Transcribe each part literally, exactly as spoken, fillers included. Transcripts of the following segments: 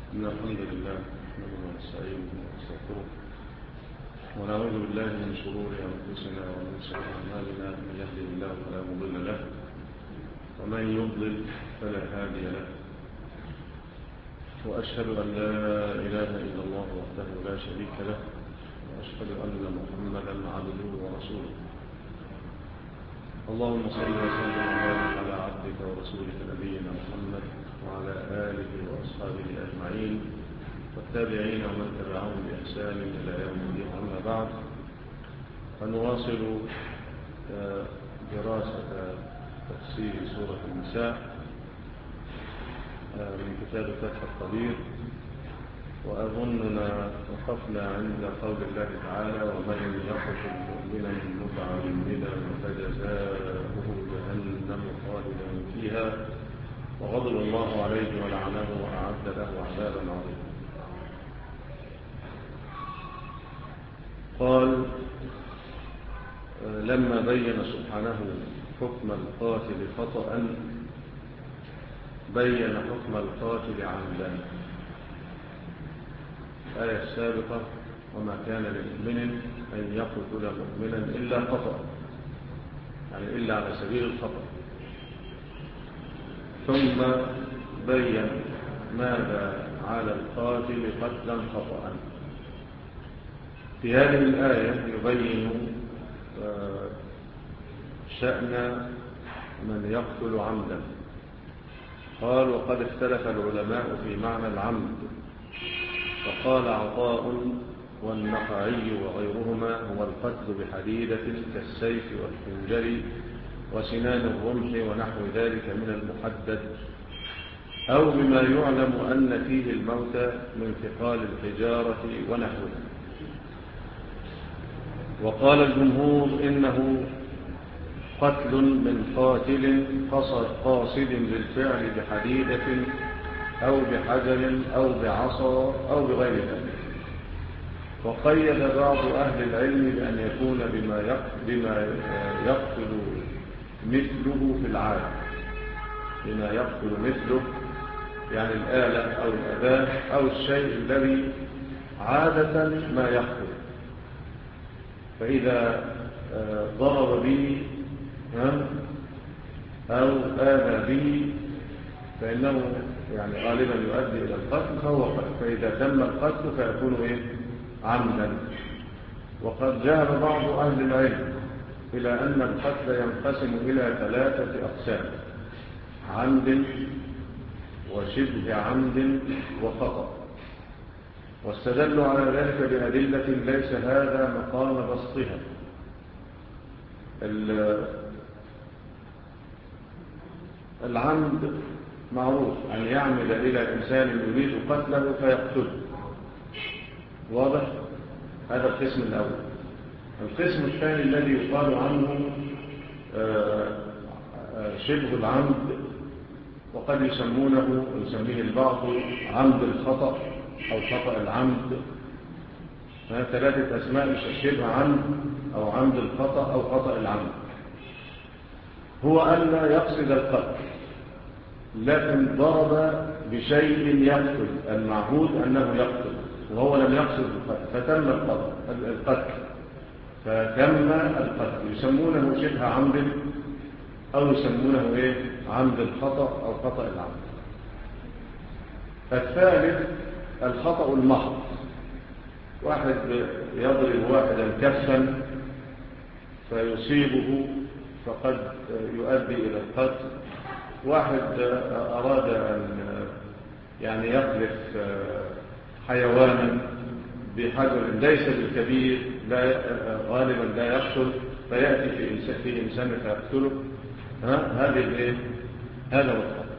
إن الحمد لله نحمده ونستعينه ونستغفره ونعوذ بالله من شرور أنفسنا ومن سيئات أعمالنا، من يهده الله فلا مضل له ومن يضلل فلا هادي له، وأشهد أن لا إله إلا الله وحده لا شريك له، وأشهد أن محمدا عبده ورسوله. اللهم صل وسلم وبارك على عبدك ورسولك نبينا محمد وعلى آله وأصحابه أجمعين والتابعين ومن تبعهم بإحسان إلى يوم الدين. أما بعد، فنواصل دراسة تفسير سورة النساء من كتاب فتح القدير، وأظننا وقفنا عند قول الله تعالى: ومن يقتل مؤمنا متعمدا فجزاؤه جهنم خالدا فيها وغضب الله عليه ولعنه وأعد له عذابا عظيما. قال: لما بين سبحانه حكم القاتل خطأ بين حكم القاتل عمدا. الآية السابقة: وما كان لمؤمن أن يقتل مؤمنا إلا خطأ، يعني إلا على سبيل الخطأ. ثم بين ماذا على القاتل قتلا خطأ. في هذه الآية يبين شأن من يقتل عمدا. قال: وقد اختلف العلماء في معنى العمد، فقال عطاء والنخعي وغيرهما: هو القتل بحديدة كالسيف والخنجر وسنان الرمح ونحو ذلك من المحدد، أو بما يعلم أن فيه الموت من ثقال الحجارة ونحوها. وقال الجمهور: إنه قتل من قاتل قاصد بالفعل بحديدة أو بحجر أو بعصا أو بغير ذلك. وقيد بعض أهل العلم بأن يكون بما بما يقتل مثله في العادة، بما يقتل مثله يعني الآلة أو الأداة أو الشيء الذي عادة ما يقتل. فإذا ضرب به أو آذى به فإنه يعني غالبا يؤدي إلى القتل فهو قتل، فإذا تم القتل فيكون إيه؟ عمدا. وقد ذهب بعض أهل العلم إلى أن القتل ينقسم إلى ثلاثة أقسام: عمد وشبه عمد وخطأ. واستدلوا على ذلك بأدلة ليس هذا مقام بسطها. العمد معروف أن يعمد إلى إنسان يريد قتله فيقتله، واضح؟ هذا القسم الأول. القسم الثاني الذي يقال عنه شبه العمد، وقد يسمونه يسميه البعض عمد الخطأ أو خطأ العمد. ثلاثة أسماء: شبه عمد أو عمد الخطأ أو خطأ العمد. هو أن لا يقصد القتل لكن ضرب بشيء يقتل، المعهود أنه يقتل وهو لم يقصد القتل فتم القتل فتم القتل، يسمونه شبه عمد أو يسمونه إيه؟ عمد الخطأ أو خطأ العمد. الثالث الخطأ المحض، واحد يضرب واحدا كفا فيصيبه فقد يؤدي إلى القتل. واحد أراد أن يعني يقذف حيوانا بحجر ليس بالكبير، لا غالبا لا يقتل، فيأتي في إنسان, في إنسان فيقتله. هذه إيه؟ هذا هو الخطأ.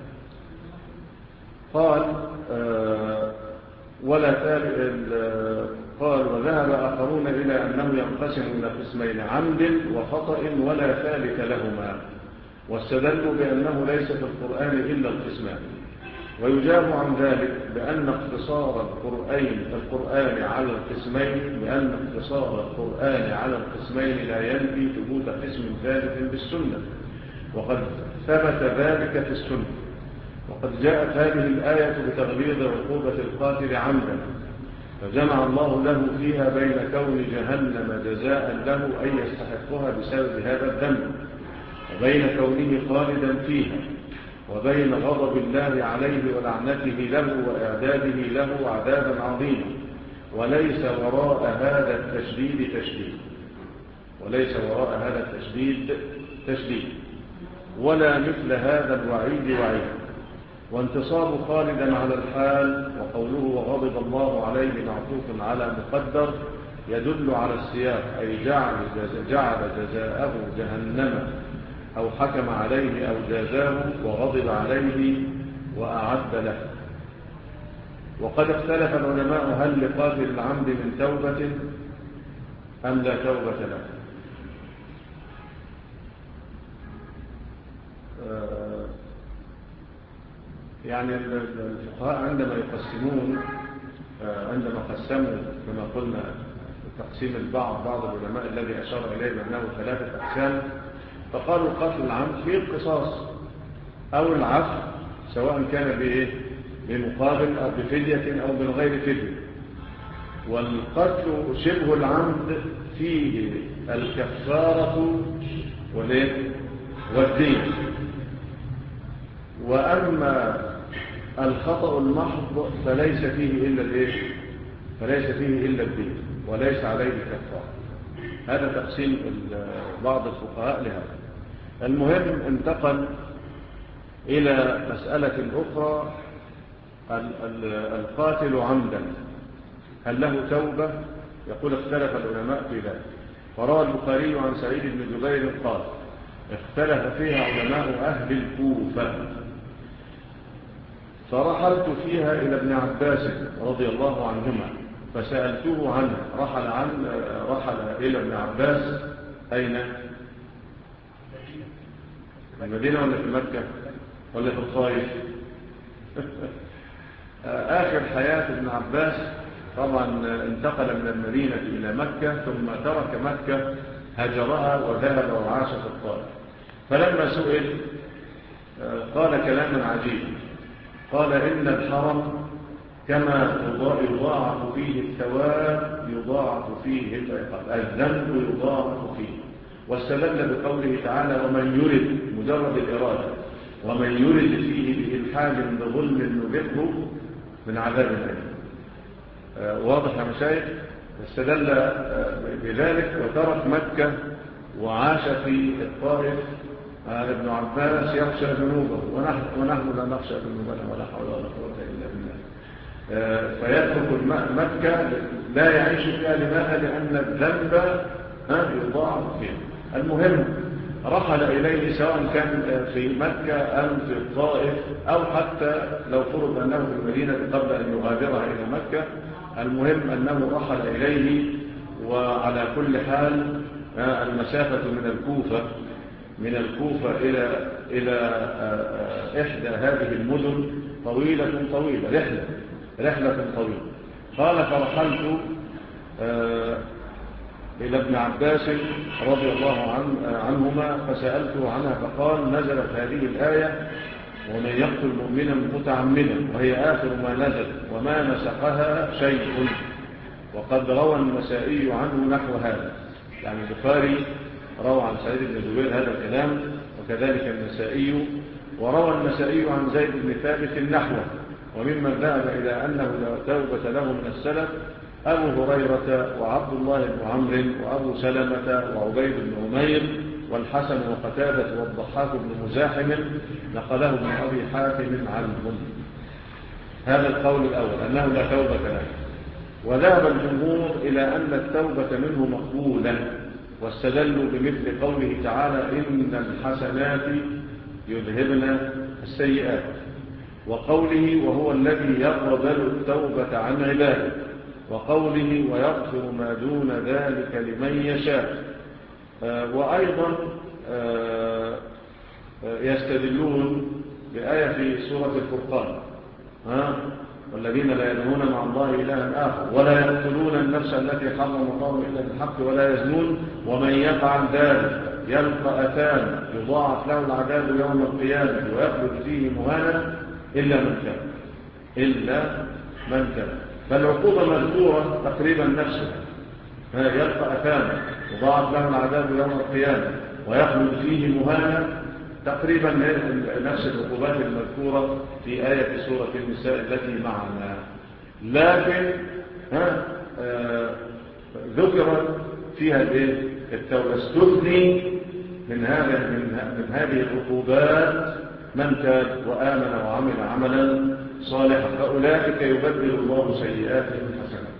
قال آه ولا قال وذهب آخرون إلى أنه ينقسم إلى قسمين: عمد وخطأ ولا ثالث لهما. واستدلوا بأنه ليس في القرآن إلا القسمان. ويجاب عن ذلك بأن اقتصار القرآن القرآن على القسمين بأن اقتصار القرآن على القسمين لا ينفي ثبوت قسم ثالث بالسنة، وقد ثبت ذلك في السنة. وقد جاءت هذه الآية بتغليظ عقوبة القاتل عمدا، فجمع الله له فيها بين كون جهنم جزاء له أي يستحقها بسبب هذا الذنب، وبين كونه خالدا فيها، وبين غضب الله عليه ولعنته له وإعداده له عذابا عظيما. وليس وراء هذا التشديد تشديد وليس وراء هذا التشديد تشديد ولا مثل هذا الوعيد وعيد. وانتصاب خالدا على الحال، وقوله وغضب الله عليه معطوف على مقدر يدل على السياق، أي جعل جعل جزاءه جهنم أو حكم عليه أو جازاه وغضب عليه وأعد له. وقد اختلف العلماء هل لقاتل العمد من توبة أم لا توبة له. يعني الفقهاء عندما يقسمون عندما قسموا كما قلنا تقسيم البعض بعض العلماء الذي أشار إليه بأنه ثلاثة أقسام، فقالوا قتل العمد فيه القصاص أو العفو، سواء كان بإيه بمقابل أو بفدية أو من غير فدية. والقتل شبه العمد فيه الكفارة والدين. وأما الخطأ المحض فليس فيه إلا الإيه؟ فليس فيه إلا الدين وليس عليه كفارة. هذا تقسيم بعض الفقهاء لهذا. المهم انتقل إلى مسألة أخرى، القاتل عمدا هل له توبة؟ يقول اختلف العلماء في ذلك. فروى البخاري عن سعيد بن جبير قال اختلف فيها علماء أهل الكوفة، فرحلت فيها إلى ابن عباس رضي الله عنهما فسألته عنه. رحل, عن رحل إلى ابن عباس أين؟ في المدينة ولا في مكة ولا في الطائف؟ آخر حياة ابن عباس طبعا انتقل من المدينة إلى مكة، ثم ترك مكة هجرها وذهب وعاش في الطائف. فلما سئل قال كلاما عجيبا، قال إن الحرم كما يضاعف فيه الثواب يضاعف فيه العقاب، الذنب يضاعف فيه. واستدل بقوله تعالى ومن يرد مجرد الإرادة ومن يرد فيه بإلحاد بظلم نذقه من عذاب أليم. واضح يا مشايخ؟ استدل بذلك وترك مكة وعاش في الطائف ابن عباس يخشى ذنوبه ونحن, ونحن لا نخشى ذنوبنا ولا حول ولا قوة إلا بالله. فيترك مكة لا يعيش فيها. لماذا؟ لأن الذنب يضاعف فيه. المهم رحل إليه سواء كان في مكة أم في الطائف أو حتى لو فرض أنه في المدينة قبل أن يغادرها إلى مكة. المهم أنه رحل إليه. وعلى كل حال المسافة من الكوفة من الكوفة إلى إلى إحدى هذه المدن طويلة طويلة رحلة رحلة طويلة. قال فرحلت إلى ابن عباس رضي الله عنهما فسألته عنها فقال نزلت هذه الآية ومن يقتل مؤمنا متعمدا، وهي آخر ما نزل وما نسخها شيء. وقد روى النسائي عنه نحو هذا، يعني البخاري روى عن سعيد بن جبير هذا الكلام وكذلك النسائي. وروى النسائي عن زيد بن ثابت نحوه. وممن ذهب إلى أنه لا توبة له من السلف أبو هريرة وعبد الله بن عمرو وأبو سلمة وعبيد بن عمير والحسن وقتادة والضحاك بن مزاحم، نقله ابن أبي حاتم عنهم. هذا القول الأول أنه لا توبة له. وذهب الجمهور إلى أن التوبة منه مقبولة، واستدلوا بمثل قوله تعالى إن الحسنات يذهبن السيئات، وقوله وهو الذي يقبل التوبة عن عباده، وقوله ويغفر ما دون ذلك لمن يشاء. آه وأيضا آه يستدلون بآية في سورة الفرقان ها والذين لا يدعون مع الله إلها آخر ولا يقتلون النفس التي حرم الله إلا بالحق ولا يزنون ومن يفعل ذلك يلقى أثاما يضاعف له العذاب يوم القيامة ويخلد فيه مهانا إلا من تاب إلا من تاب. فالعقوبة مذكورة تقريبا نفسها، يلقى أثاما وضاعف له العذاب يوم القيامة ويخلد فيه مهانا، تقريبا نفس العقوبات المذكورة في آية سورة النساء التي معنا. لكن ها آه ذكر فيها الايه التوبة، استثني من هذا من, من هذه العقوبات من تاب وآمن وعمل عملا صالحا فأولئك يبدل الله سيئاتهم حسنات.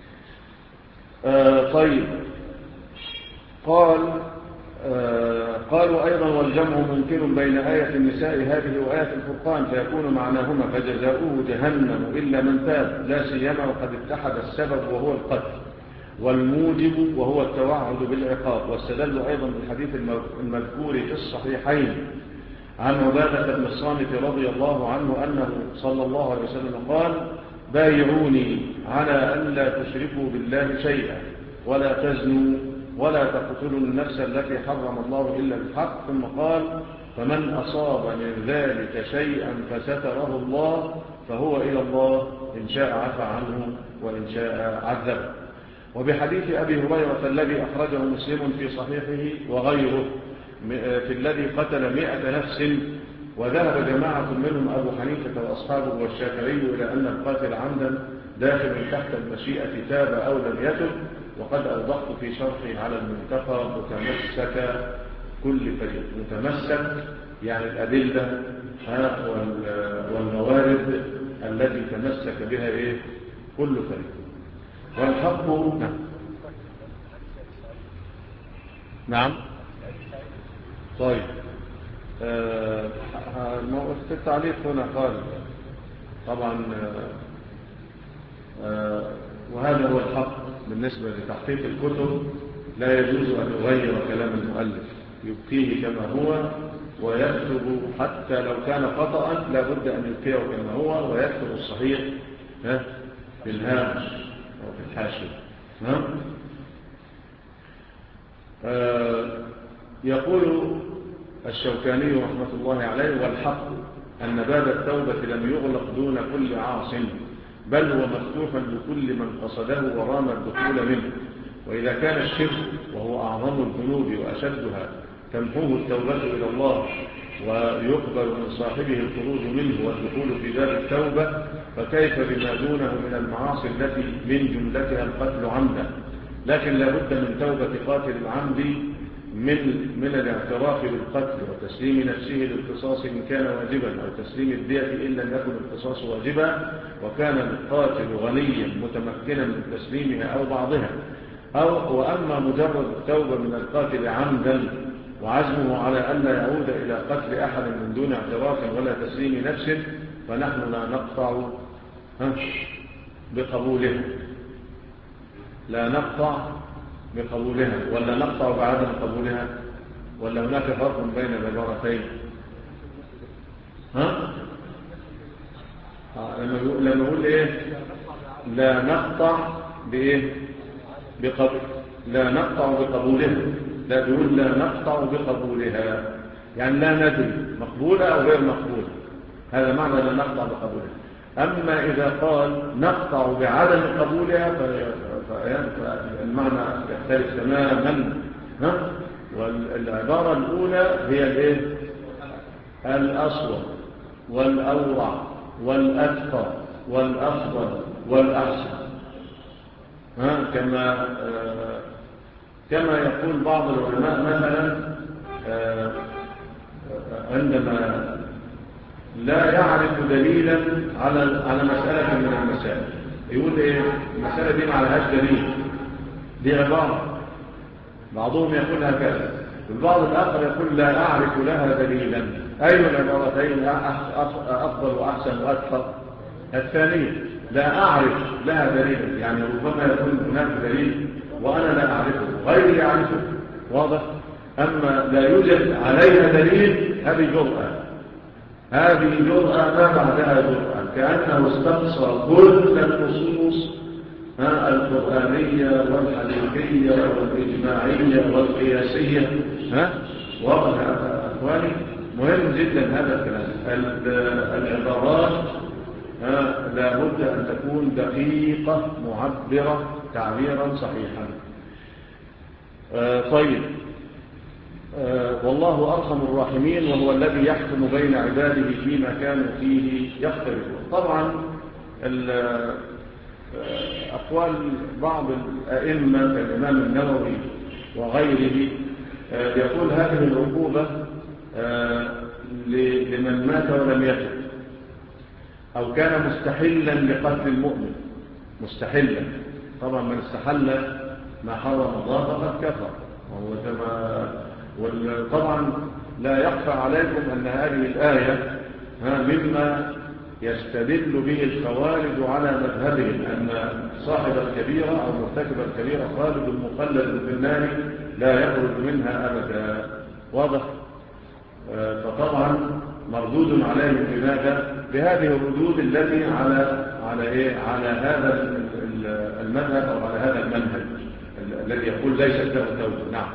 آه طيب قال آه قالوا أيضا والجمع ممكن بين آية النساء هذه وآية الفرقان فيكون معناهما فجزاؤه جهنم إلا من تاب، لا سيما وقد اتحد السبب وهو القتل والموجب وهو التوعد بالعقاب. واستدلوا أيضا بالحديث المذكور في الصحيحين عن عبادة بن الصامت رضي الله عنه أنه صلى الله عليه وسلم قال بايعوني على أن لا تشركوا بالله شيئا ولا تزنوا ولا تقتلوا النفس التي حرم الله إلا بالحق، ثم قال فمن أصاب من ذلك شيئا فستره الله فهو إلى الله إن شاء عفى عنه وإن شاء عذبه. وبحديث أبي هريرة الذي أخرجه مسلم في صحيحه وغيره في الذي قتل مئة نفس، وذهب جماعة منهم أبو حنيفة وأصحابه والشافعي إلى أن القاتل عمدا داخل تحت المشيئة تاب أو لم يتب. وقد أوضحت في شرحي على المنتقى متمسك كل فريق، متمسك يعني الأدلة والموارد التي تمسك بها إيه كل فريق. والحق نعم نعم طيب آه في التعليق هنا قال طبعا آه وهذا هو الحق بالنسبة لتحقيق الكتب، لا يجوز أن يغير كلام المؤلف، يبقيه كما هو ويكتب حتى لو كان خطأ لا بد أن يبقيه كما هو ويكتب الصحيح في الهامش أو في الحاشية. آه يقول الشوكاني رحمة الله عليه والحق أن باب التوبة لم يغلق دون كل عاص، بل هو مفتوح لكل من قصده ورام الدخول منه. وإذا كان الشرك وهو أعظم الذنوب وأشدها تمحوه التوبة إلى الله ويقبل من صاحبه الخروج منه والدخول في باب التوبة، فكيف بما دونه من المعاصي التي من جملتها القتل عمدا. لكن لا بد من توبة قاتل العمد من من الاعتراف بالقتل وتسليم نفسه للقصاص إن كان واجبا، أو تسليم الدية إن لم يكن القصاص واجبا وكان القاتل غنيا متمكنا من تسليمها أو بعضها. أو وأما مجرد التوبة من القاتل عمدا وعزمه على أن لا يعود إلى قتل أحد من دون اعتراف ولا تسليم نفس فنحن لا نقطع بقبولها لا نقطع بقبولها ولا نقطع بعدم قبولها، ولا هناك فرق بين العبارتين؟ ها آه لما يقول لما يقول ايه لا نقطع بايه بقبول لا نقطع بقبولها، لا بيقول لا نقطع بقبولها يعني لا ندري مقبولة او غير مقبولة، هذا معنى لا نقطع بقبولها. اما اذا قال نقطع بعدم قبولها فالمعنى يختلف تماما. ها والعبارة الاولى هي الايه الاصوب والاورع والأتقى والأفضل والأحسن، ها كما آه كما يقول بعض العلماء مثلا آه عندما لا يعرف دليلا على على مسألة من المسائل يقول ايه المسألة دي ما عليهاش دليل، دي عبارة بعضهم يقول هكذا والبعض الآخر يقول لا أعرف لها دليلا. أي العبارتين أفضل وأحسن وأكثر؟ الثانية لا أعرف لها دليلا، يعني ربما يكون هناك دليل وأنا لا أعرفه غيري يعرفه، واضح؟ أما لا يوجد عليها دليل هذه جرأة، هذه جرأة ما بعدها جرأة، كأنه استقصى كل النصوص القرآنية والحديثية والإجماعية والقياسية. ها واضح يا أخواني؟ مهم جدا هذا الكلام. العبارات لا بد أن تكون دقيقة معبرة تعبيرا صحيحا. طيب، والله أرحم الراحمين وهو الذي يحكم بين عباده فيما كانوا فيه يختلفون. طبعا أقوال بعض الأئمة كالإمام النووي وغيره يقول هذه العقوبة لمن مات ولم يتب أو كان مستحلا لقتل المؤمن، مستحلا. طبعا من استحل ما حرم الله فقد كفر. وطبعا لا يخفى عليكم أن هذه الآية مما يستدل به الخوارج على مذهبهم أن صاحب الكبيرة أو مرتكب الكبيرة خالد مخلد في النار لا يخرج منها أبدا. واضح؟ فطبعا مردود عليهم بماذا؟ بهذه الردود التي على على ايه؟ على هذا المذهب او على هذا المنهج الذي يقول ليست له توبه. نعم.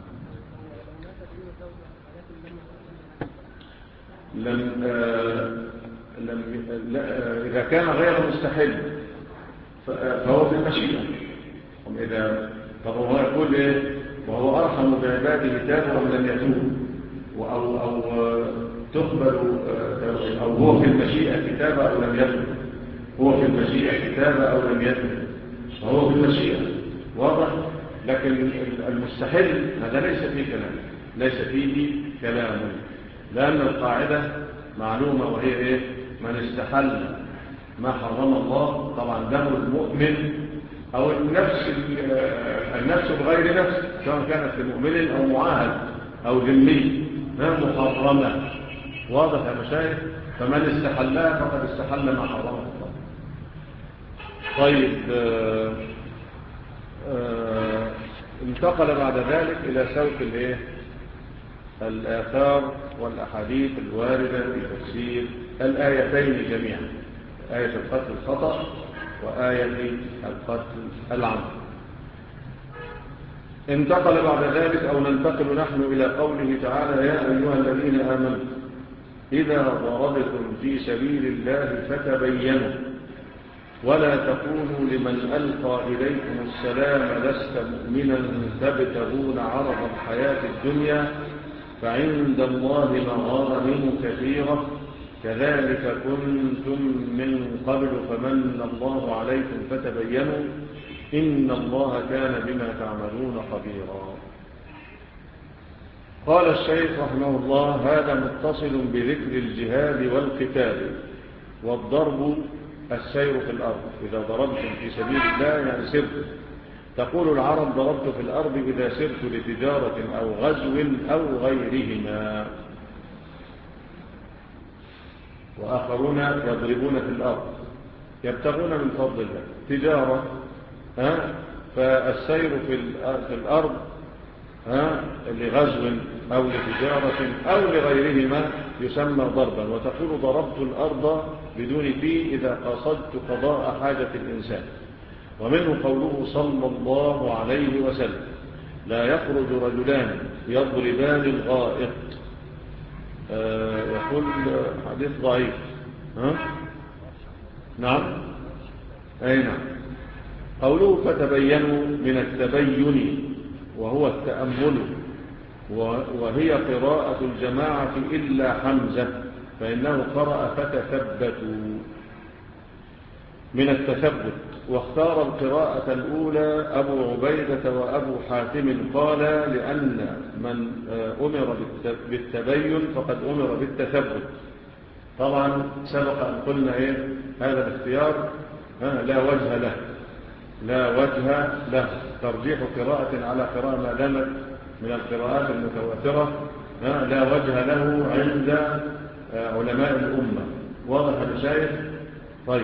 لم لم اذا كان غير مستحيل فهو في المشيئه. اذا طب هو يقول ايه؟ وهو ارحم بعباده تاب ام لم يتوب، أو, أو تقبل أو هو في المشيئة كتابة أو لم يتب، هو في المشيئة كتابة أو لم يتب، فهو في المشيئة. واضح؟ لكن المستحيل هذا ليس فيه كلام، ليس فيه كلام، لأن القاعدة معلومة وهي إيه؟ من استحل ما حرم الله، طبعا دم المؤمن أو النفس النفس بغير نفس سواء كانت لمؤمن أو معاهد أو ذمي محرمة. واضح يا مشايخ؟ فمن استحلها فقد استحل ما حرمه الله. طيب، آآ آآ انتقل بعد ذلك إلى سوق الايه؟ الآثار والأحاديث الواردة في تفسير الآيتين جميعا، آية القتل الخطأ وآية القتل العمد. انتقل بعد ذلك أو ننتقل نحن إلى قوله تعالى: يا أيها الذين آمنوا إذا ضربتم في سبيل الله فتبينوا ولا تقولوا لمن ألقى إليكم السلام لست مؤمنا تبتغون عرض الحياة الدنيا فعند الله مغانم كثيرة كذلك كنتم من قبل فمن الله عليكم فتبينوا إن الله كان بما تعملون خبيرا. قال الشيخ رحمه الله: هذا متصل بذكر الجهاد والقتال والضرب السير في الأرض. إذا ضربتم في سبيل الله يعني سرت. تقول العرب: ضربت في الأرض إذا سرت لتجارة أو غزو أو غيرهما. وآخرون يضربون في الأرض يبتغون من فضل الله تجارة، ها؟ فالسير في الأرض ها؟ لغزو أو لتجارة أو لغيرهما يسمى ضربا. وتقول: ضربت الأرض بدون في إذا قصدت قضاء حاجة الإنسان. ومنه قوله صلى الله عليه وسلم: لا يخرج رجلان يضربان الغائط. آه يقول حديث ضعيف. ها؟ نعم، أي نعم. قوله فتبينوا من التبين وهو التأمل، وهي قراءة الجماعة إلا حمزة فإنه قرأ فتثبتوا من التثبت. واختار القراءة الأولى أبو عبيدة وأبو حاتم قال: لأن من أمر بالتبين فقد أمر بالتثبت. طبعا سبق أن قلنا إيه؟ هذا الاختيار لا وجه له، لا وجه له. ترجيح قراءة على قراءة ما دامت من القراءات المتواترة لا وجه له عند علماء الأمة. واضح هذا شايف؟ طيب،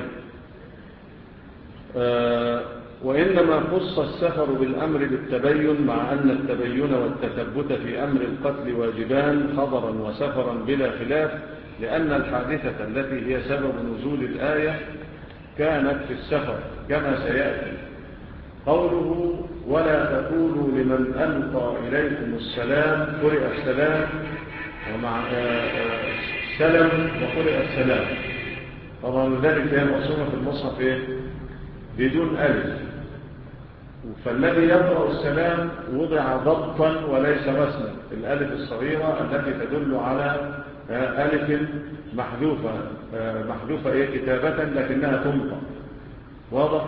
آه وإنما خص السفر بالأمر بالتبين مع أن التبين والتثبت في أمر القتل واجبان حضرا وسفرا بلا خلاف، لأن الحادثة التي هي سبب نزول الآية كانت في السفر كما سيأتي. قوله ولا تقولوا لمن ألقى إليكم السلام، قرئ السلام ومع السلم وقرئ السلام. طبعا ذلك هي مقسومة في المصحف إيه؟ بدون ألف. فالذي يقرأ السلام وضع ضبطا وليس رسما، الألف الصغيرة التي تدل على ألف محذوفة محذوفة إيه كتابة لكنها تنطق، واضح؟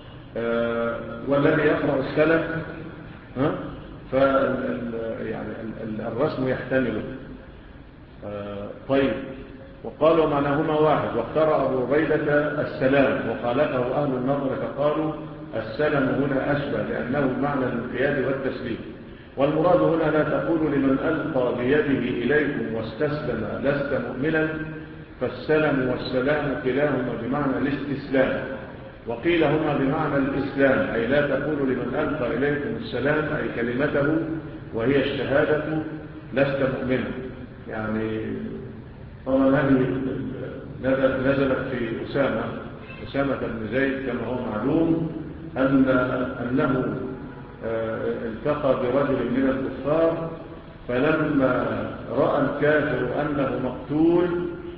والذي يقرأ السلام ها فال يعني الرسم يحتمله. طيب، وقالوا معناهما واحد، واختار أبو عبيدة السلام وخالفه أهل النظر فقالوا السلام هنا أشبه لأنه معنى الانقياد والتسليم، والمراد هنا لا تقول لمن ألقى بيده إليكم واستسلم لست مؤمنا، فالسلام والسلام كلاهما بمعنى الاستسلام، وقيل هما بمعنى الإسلام، أي لا تقول لمن ألقى إليكم السلام أي كلمته وهي الشهادة لست مؤمنا. يعني طبعا هذه نزلت في أسامة أسامة بن زيد كما هو معلوم أن أنه التقى برجل من الكفار، فلما رأى الكافر أنه مقتول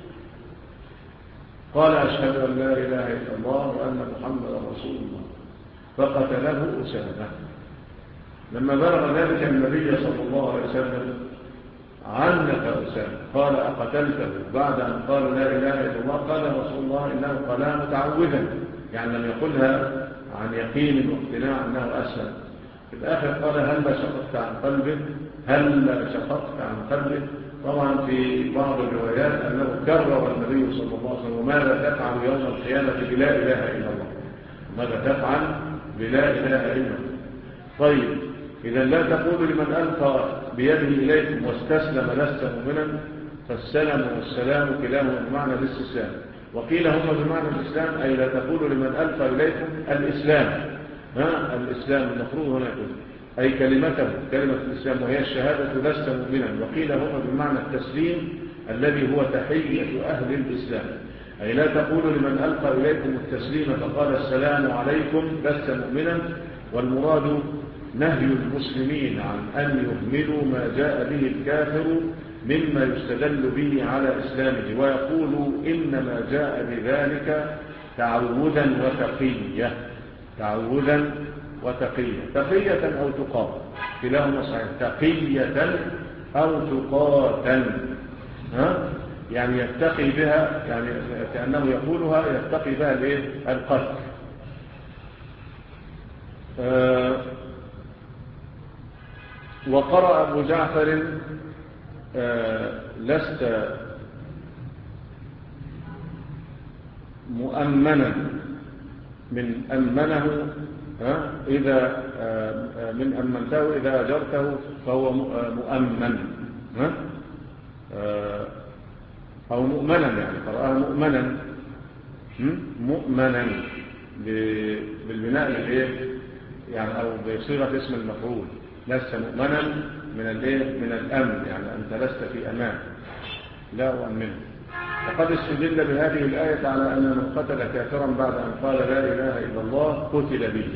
قال أشهد أن لا إله إلا الله وأن محمدا رسول الله، فقتله أسامة. لما بلغ ذلك النبي صلى الله عليه وسلم عنف أسامة قال أقتلته بعد أن قال لا إله إلا الله؟ قال رسول الله إنه قالها متعوذا، يعني لم يقلها عن يقين واقتناع أنه أسلم. في الآخر قال هل شققت عن قلبه هل شققت عن قلبه. طبعا في بعض الروايات أنه كرر النبي صلى الله عليه وسلم ماذا تفعل يوم القيامة بلا إله إلا الله، ماذا تفعل بلا إله إلا الله. طيب، إذا لا تقول لمن ألقى بيده إليكم واستسلم لست مؤمنا، فالسلام والسلام كلاهما بمعنى الاستسلام، وقيل هما بمعنى الإسلام، أي لا تقول لمن ألقى إليكم الإسلام ها الإسلام المفروض هنا يقول أي كلمته كلمة الإسلام وهي الشهادة لست مؤمنا، وقيل هما بمعنى التسليم الذي هو تحية أهل الإسلام، أي لا تقول لمن ألقى إليكم التسليم فقال السلام عليكم لست مؤمنا، والمراد نهي المسلمين عن أن يهملوا ما جاء به الكافر مما يستدل به على إسلامه، ويقول إنما جاء بذلك تعوذا وتقية تعوذا وتقية تقية أو تقاة كلاهما صحيح، تقية أو تقاة ها يعني يتقي بها، يعني كأنه يقولها يتقي بها الايه القتل. آه وقرأ أبو جعفر آه لست مؤمنا من أمنه ها إذا آه من أمنته إذا أجرته فهو مؤمن ها آه أو مؤمنا، يعني قرأها مؤمنا مؤمنا بالبناء للإيه يعني أو بصيغة اسم المفعول، لست مؤمنا من الايه من الامن، يعني انت لست في امان لا اؤمنه. وقد استدل بهذه الايه على ان من قتل كافرا بعد ان قال لا اله الا الله قتل به.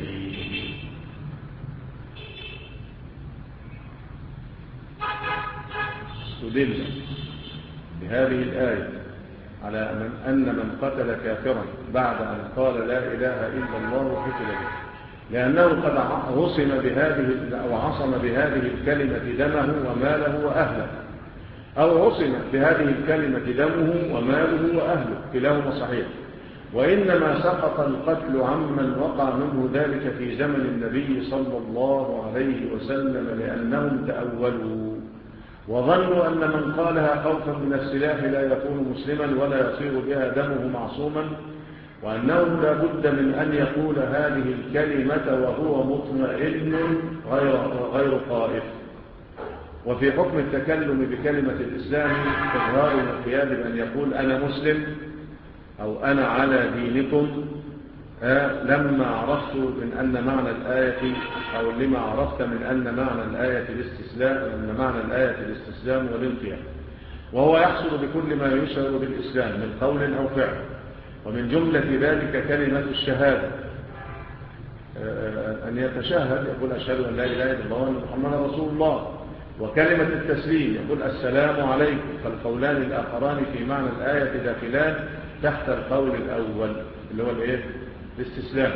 استدل بهذه الايه على ان من قتل كافرا بعد ان قال لا اله الا الله قتل به، لأنه قد عصم بهذه أو عصم بهذه الكلمة دمه وماله وأهله، أو عصم بهذه الكلمة دمه وماله وأهله كلاهما صحيح. وإنما سقط القتل عمن وقع منه ذلك في زمن النبي صلى الله عليه وسلم، لأنهم تأولوا وظنوا أن من قالها خوفا من السلاح لا يكون مسلما ولا يصير بها دمه معصوما، وأنه لا بد من أن يقول هذه الكلمة وهو مطمئن غير, غير خائف. وفي حكم التكلم بكلمة الإسلام إظهار الانقياد بأن يقول أنا مسلم أو أنا على دينكم آه لما عرفت من أن معنى الآية أو لما عرفت من أن معنى الآية الاستسلام أن معنى الآية الاستسلام والانقياد، وهو يحصل بكل ما يشعر بالإسلام من قول أو فعل، ومن جملة ذلك كلمة الشهادة أن يتشهد يقول أشهد أن لا إله إلا الله وأن محمدا رسول الله، وكلمة التسليم يقول السلام عليكم، فالقولان الآخران في معنى الآية داخلان تحت القول الأول اللي هو الايه؟ الاستسلام.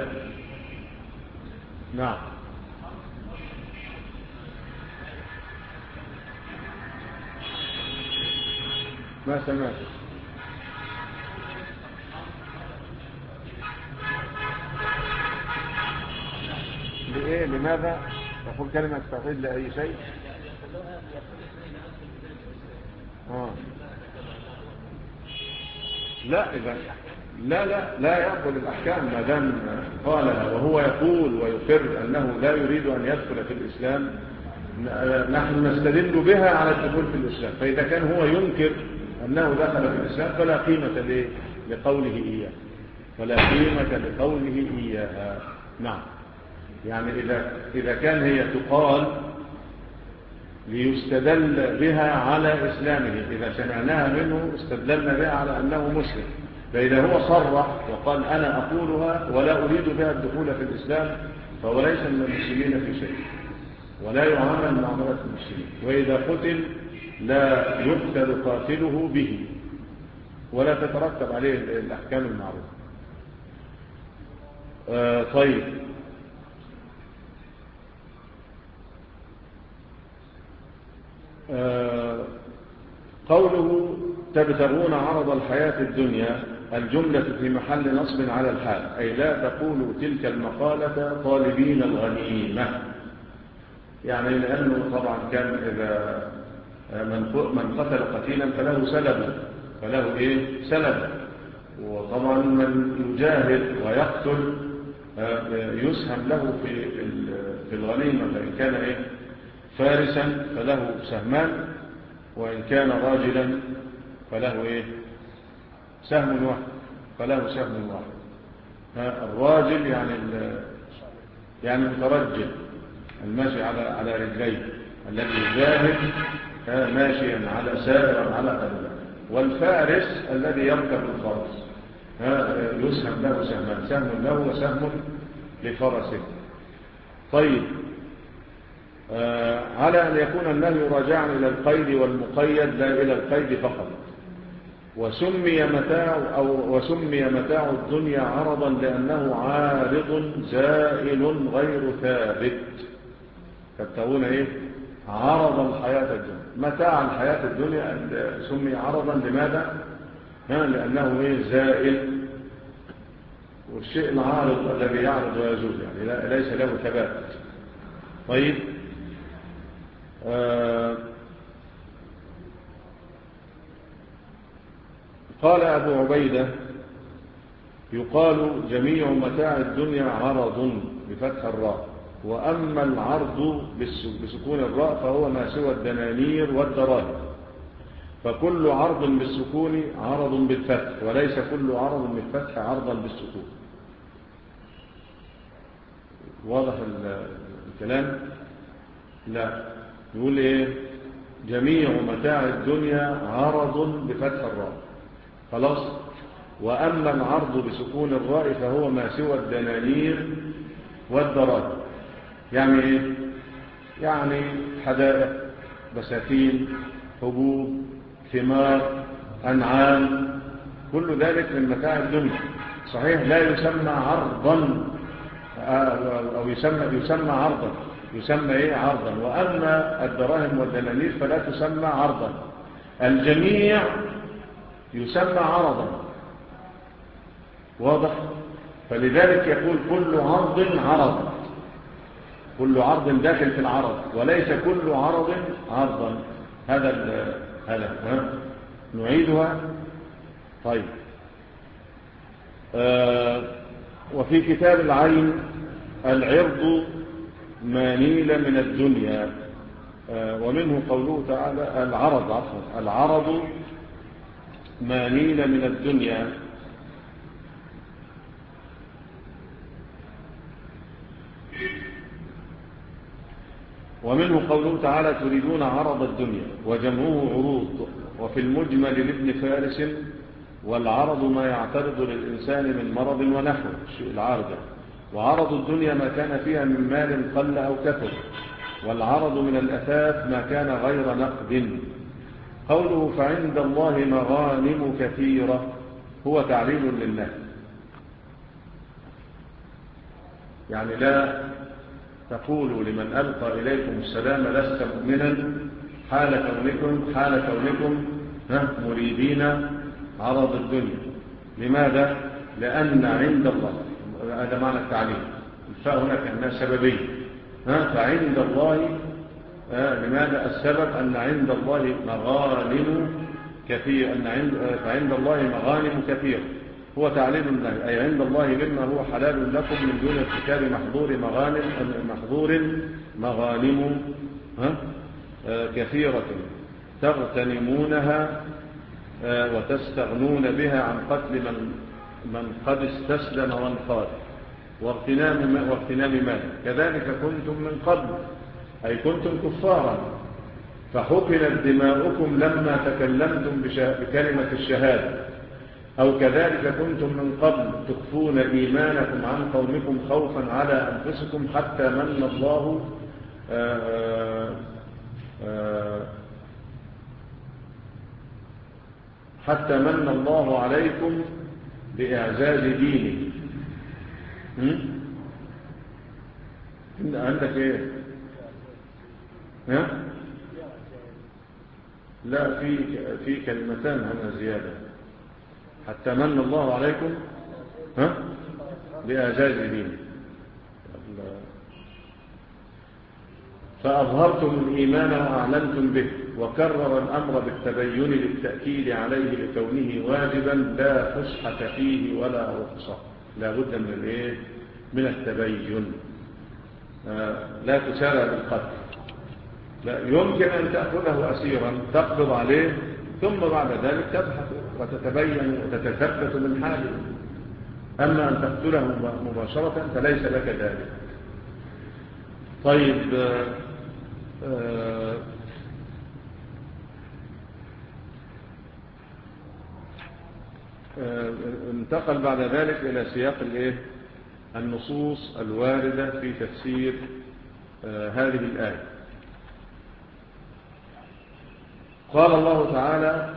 نعم. ما سمعت. لإيه؟ لماذا تقول كلمة التوحيد لأي شيء؟ آه. لا إذا لا لا لا يقبل الأحكام ما دام قالها وهو يقول ويقر أنه لا يريد أن يدخل في الإسلام، نحن نستدل بها على الدخول في الإسلام. فإذا كان هو ينكر أنه دخل في الإسلام فلا قيمة لقوله إياه، فلا قيمة لقوله إياها. نعم. يعني إذا, إذا كان هي تقال ليستدل بها على إسلامه، إذا سمعناها منه استدلنا بها على أنه مسلم، فإذا هو صرح وقال أنا أقولها ولا أريد بها الدخول في الإسلام فهو ليس من المسلمين في شيء ولا يعامل معاملة المسلمين. وإذا قتل لا يقتل قاتله به ولا تترتب عليه الأحكام المعروفة. آه طيب. آه قوله تبتغون عرض الحياة الدنيا، الجملة في محل نصب على الحال، أي لا تقولوا تلك المقالة طالبين الغنيمة. يعني لأنه طبعا كان إذا من قتل قتيلا فله سلب، فله إيه؟ سلب. وطبعا من يجاهد ويقتل يسهم له في في الغنيمة، فإن كان إيه؟ فارسا فله سهمان، وإن كان راجلا فله إيه؟ سهم واحد، فله سهم واحد. الراجل يعني يعني المترجل الماشي على على رجليه، الذي يجاهد ماشيا على سائرا على قدمه. والفارس الذي يركب الفرس يسهم له سهمان، سهم له وسهم لفرسه. طيب. آه على أن يكون النهي راجعا إلى القيد والمقيد لا إلى القيد فقط. وسمي متاع أو وسمي متاع الدنيا عرضا لأنه عارض زائل غير ثابت. تبتغون إيه؟ عرض الحياة الدنيا، متاع الحياة الدنيا سمي عرضا. لماذا؟ لأنه إيه؟ زائل، والشيء العارض الذي يعرض ويزول يعني ليس له ثبات. طيب. آه قال أبو عبيدة يقال جميع متاع الدنيا عرض بفتح الراء، وأما العرض بسكون الراء فهو ما سوى الدنانير والدراهم، فكل عرض بالسكون عرض بالفتح، وليس كل عرض بالفتح عرضا بالسكون. واضح الكلام؟ لا، يقول إيه؟ جميع متاع الدنيا عرض بفتح الراء، خلاص. وأما العرض بسكون الراء فهو ما سوى الدنانير والدراهم. يعني إيه؟ يعني حدائق، بساتين، حبوب، ثمار، أنعام، كل ذلك من متاع الدنيا. صحيح لا يسمى عرضا أو يسمى, يسمى عرضا، يسمى إيه؟ عرضا. وأما الدراهم والدنانير فلا تسمى عرضا. الجميع يسمى عرضا. واضح؟ فلذلك يقول كل عرض عرض، كل عرض داخل في العرض، وليس كل عرض عرضا. هذا هذا ها؟ نعيدها. طيب. آه وفي كتاب العين العرض ما نيل من الدنيا، آه ومنه قوله تعالى العرض عفوا العرض ما نيل من الدنيا. ومنه قوله تعالى تريدون عرض الدنيا، وجمعه عروض. وفي المجمل لابن فارس والعرض ما يعترض للإنسان من مرض ونحو الشيء العارض. وعرض الدنيا ما كان فيها من مال قل أو كثر، والعرض من الأثاث ما كان غير نقد. قوله فعند الله مغانم كثيرة هو تعليل لله، يعني لا تقولوا لمن ألقى إليكم السلام لست مؤمنا حال كونكم حال كونكم مريدين عرض الدنيا. لماذا؟ لأن عند الله، هذا معنى التعليل، الفاء هنا كأنها سببية. فعند الله، لماذا؟ السبب أن عند الله مغانم كثير، أن عند فعند الله مغانم كثير هو تعليل الله، أي عند الله مما هو حلال لكم من دون ارتكاب محظور مغانم محظور مغانم كثيرة تغتنمونها وتستغنون بها عن قتل من من قد استسلم وانقاد واغتنام واغتنام مال. كذلك كنتم من قبل، أي كنتم كفارا فحقنت دماؤكم لما تكلمتم بكلمة الشهادة، أو كذلك كنتم من قبل تخفون إيمانكم عن قومكم خوفا على أنفسكم حتى من الله آآ آآ حتى من الله عليكم بإعزاز دينه. عندك ايه؟ ها؟ لا، في في كلمتان هنا زيادة. حتى من الله عليكم ها بإعزاز دينه، فأظهرتم الإيمان وأعلنتم به، وكرر الأمر بالتبين للتأكيد عليه لكونه واجبا لا فسحة فيه ولا رخصة. لا بد من الايه؟ من التبين. آه لا تسارع بالقتل، لا يمكن أن تأخذه أسيرا تقبض عليه ثم بعد ذلك تبحث وتتبين وتتثبت من حاله. أما أن تقتله مباشرة فليس لك ذلك. طيب آه آه آه انتقل بعد ذلك إلى سياق الايه؟ النصوص الواردة في تفسير آه هذه الآية. قال الله تعالى: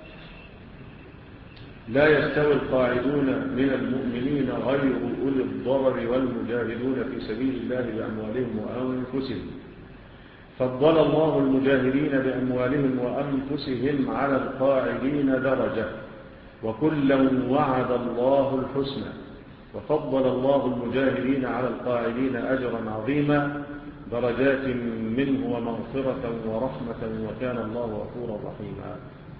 لا يستوي القاعدون من المؤمنين غير أولي الضرر والمجاهدون في سبيل الله بأموالهم وأنفسهم. فضل الله المجاهدين بأموالهم وأنفسهم على القاعدين درجة، وكلا وعد الله الحسنى. وفضل الله المجاهدين على القاعدين أجرا عظيما، درجات منه ومغفرة ورحمة، وكان الله غفورا رحيما.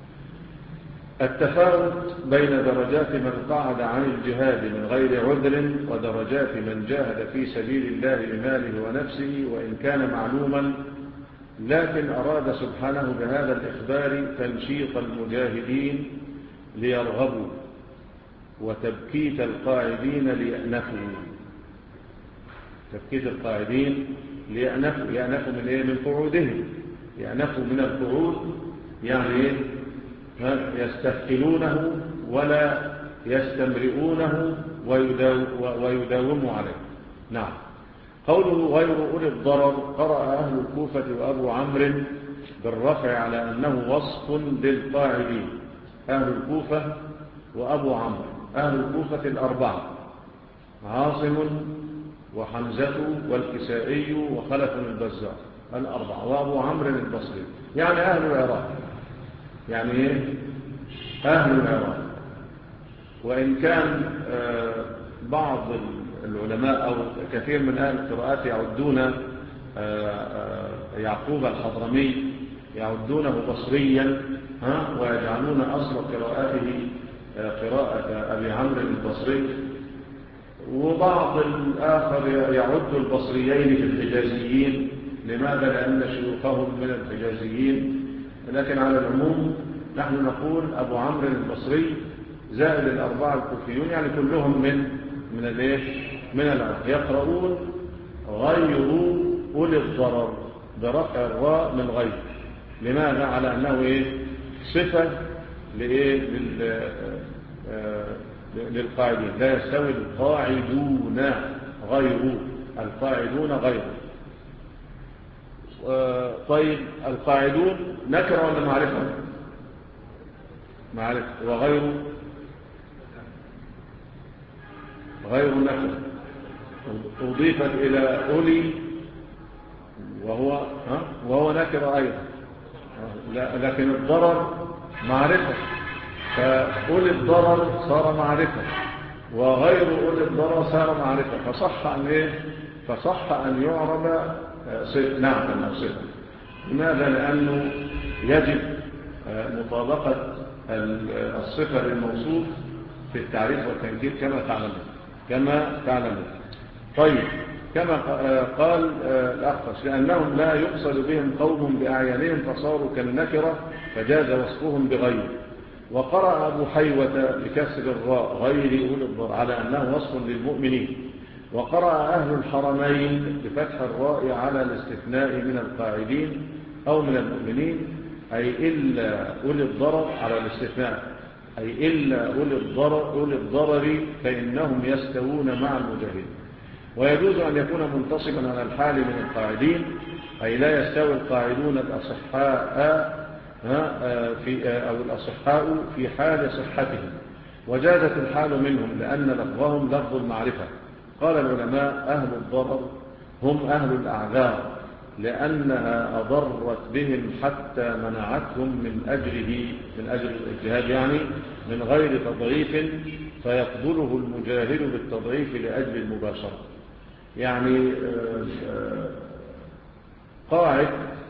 التفاوت بين درجات من قعد عن الجهاد من غير عذر ودرجات من جاهد في سبيل الله بماله ونفسه وإن كان معلوما، لكن أراد سبحانه بهذا الإخبار تنشيط المجاهدين ليرغبوا، وتبكيت القاعدين ليأنفوا. تبكيت القاعدين ليأنفوا، يأنفوا من إيه؟ من قعودهم، يأنفوا من القعود، يعني إيه؟ يستثقلونه ولا يستمرئونه ويداوموا عليه. نعم. قوله غير أولي الضرر، قرأ أهل الكوفة وأبو عمرو بالرفع على أنه وصف للقاعدين. أهل الكوفة وأبو عمرو، أهل الكوفة الأربعة: عاصم وحمزة والكسائي وخلف البزار، الأربعة، وأبو عمرو البصري، يعني أهل العراق، يعني إيه؟ أهل العراق. وإن كان بعض العلماء أو كثير من أهل القراءات يعدون يعقوب الحضرمي يعدونه بصريا ويجعلون أصل قراءته قراءة أبي عمرو البصري، وبعض الآخر يعد البصريين في الحجازيين. لماذا؟ لأن شيوخهم من الحجازيين. لكن على العموم نحن نقول أبو عمرو البصري زائد الأربعة الكوفيون، يعني كلهم من من الايه؟ من العراق، يقرؤون غير أولي الضرر برفع الراء من غير. لماذا؟ على أنه إيه؟ صفة لإيه؟ لل للقاعدين. لا يستوي القاعدون غير، القاعدون غير. طيب القاعدون نكرة ولا معرفة؟ معرفة. وغيره غير نكرة أضيفت إلى أولي وهو ها وهو نكرة أيضا، لكن الضرر معرفة، فأولي الضرر صار معرفة وغير أولي الضرر صار معرفة، فصح أن إيه؟ فصح أن يعرب صفة. نعم أنه صفة. لماذا؟ لأنه يجب مطابقة الصفة للموصوف في التعريف والتنكير كما تعلمون كما تعلمون. طيب كما قال الأخفش لأنهم لا يقصد بهم قوم بأعيانهم فصاروا كالنكرة فجاز وصفهم بغير. وقرأ أبو حيوة بكسر الراء غير أولي الضرر على أنه وصف للمؤمنين. وقرأ أهل الحرمين بفتح الراء على الاستثناء من القاعدين أو من المؤمنين، أي إلا أولي الضرر على الاستثناء، أي إلا أولي الضرر, أولي الضرر فإنهم يستوون مع المجاهدين. ويجوز أن يكون منتصبا على الحال من القاعدين، أي لا يستوي القاعدون الأصحاء في أو الأصحاء في حال صحتهم، وجازت الحال منهم لأن لفظهم لفظ المعرفة. قال العلماء أهل الضرر هم أهل الأعذار لأنها أضرت بهم حتى منعتهم من أجره من أجر الإجهاد، يعني من غير تضعيف فيقبله المجاهد بالتضعيف لأجل المباشرة. يعني قاعد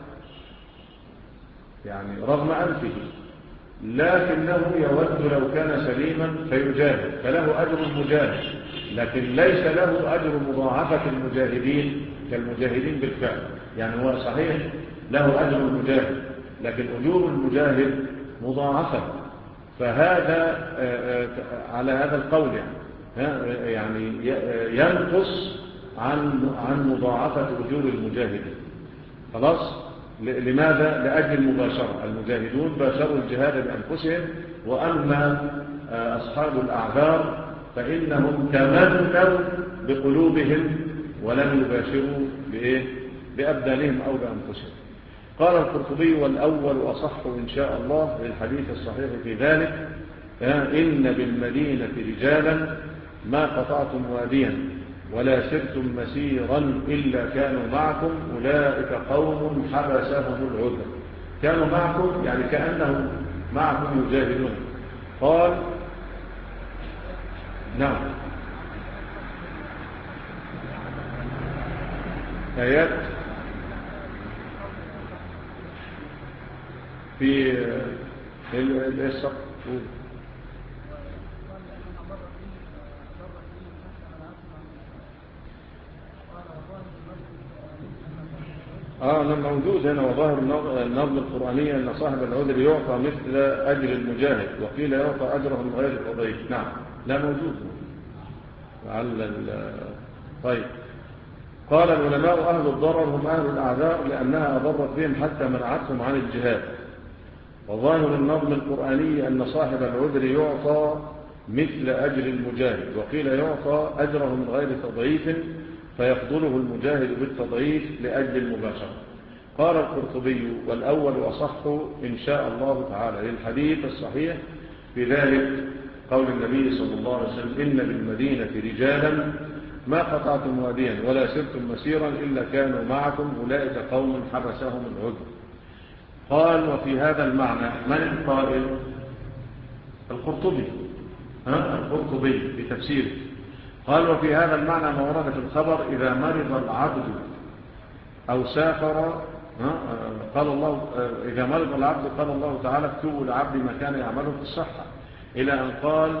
يعني رغم أنفه لكنه يود لو كان سليما فيجاهد فله أجر المجاهد، لكن ليس له أجر مضاعفة المجاهدين كالمجاهدين بالفعل. يعني هو صحيح له أجر المجاهد لكن أجور المجاهد مضاعفة، فهذا على هذا القول يعني يعني ينقص عن عن مضاعفة أجور المجاهدين. خلاص. لماذا؟ لأجل المباشرة. المجاهدون باشروا الجهاد بأنفسهم، وأما أصحاب الأعذار فإنهم تمنوا بقلوبهم ولم يباشروا بإيه؟ بأبدانهم أو بأنفسهم. قال القرطبي والأول أصح إن شاء الله للحديث الصحيح في ذلك إن بالمدينة رجالا ما قطعتم واديا ولا سرتم مسيرا إلا كانوا معكم أولئك قوم حبسهم العذر. كانوا معكم يعني كأنهم معكم يجاهدون. قال نعم آيات في السقف آه أنا موجود هنا. وظاهر النظم القرآنية أن صاحب العذر يعطى مثل أجر المجاهد وقيل يعطى أجره من غير التضعيف. نعم لا موجود على طيب. قال العلماء أهل الضرر هم أهل الأعذار لأنها أضرت بهم حتى منعتهم عن الجهاد. وظاهر النظم القرآني أن صاحب العذر يعطى مثل أجر المجاهد وقيل يعطى أجره من غير تضعيف فيفضله المجاهد بالتضعيف لأجل المباشرة. قال القرطبي والأول أصح إن شاء الله تعالى للحديث الصحيح في ذلك قول النبي صلى الله عليه وسلم إن بالمدينة رجالا ما قطعتم واديا ولا سرتم مسيرا إلا كانوا معكم أولئك قوم حبسهم العذر. قال وفي هذا المعنى من القائل؟ القرطبي ها القرطبي بتفسيره. قال وفي هذا المعنى ما ورد في الخبر إذا مرض العبد أو سافر قال الله إذا مرض العبد قال الله تعالى اكتبوا لعبد ما كان يعمله في الصحة إلى أن قال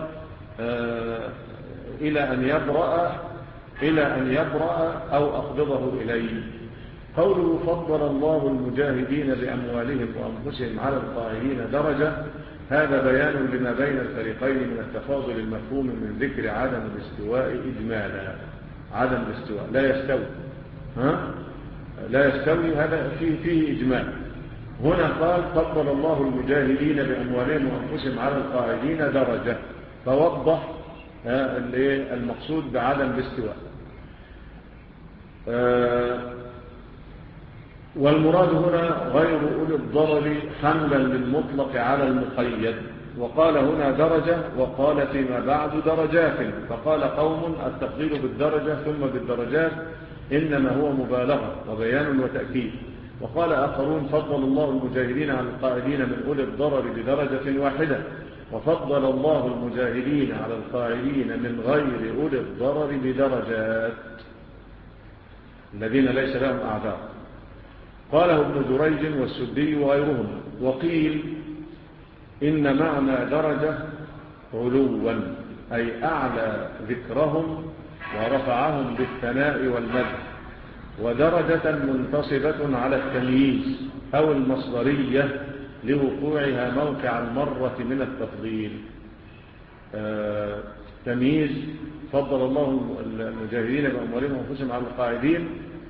إلى أن يبرأ إلى أن يبرأ أو أقبضه إليه. قوله فضل الله المجاهدين بأموالهم وأنفسهم على القائلين درجة هذا بيان لما بين الفريقين من التفاضل المفهوم من ذكر عدم الاستواء إجمالا. عدم الاستواء لا يستوي ها؟ لا يستوي هذا فيه, فيه إجمال. هنا قال فضل الله المجاهدين بأموالهم وأنفسهم على القائلين درجة فوضح المقصود بعدم الاستواء. والمراد هنا غير أولي الضرر حملا للمطلق على المقيد. وقال هنا درجة وقال فيما بعد درجات، فقال قوم التفضيل بالدرجة ثم بالدرجات إنما هو مبالغة وبيان وتأكيد. وقال آخرون فضل الله المجاهدين عن القائدين من أولي الضرر بدرجة واحدة، وفضل الله المجاهدين على القائدين من غير أولي الضرر بدرجات الذين ليس لهم أعذار. قاله ابن جريج والسدي وغيرهم. وقيل إن معنى درجة علوا أي أعلى ذكرهم ورفعهم بالثناء والمدح، ودرجة منتصبة على التمييز أو المصدرية لوقوعها موقع المرة من التفضيل. آه تمييز فضل الله المجاهدين بأموالهم وأنفسهم على القاعدين،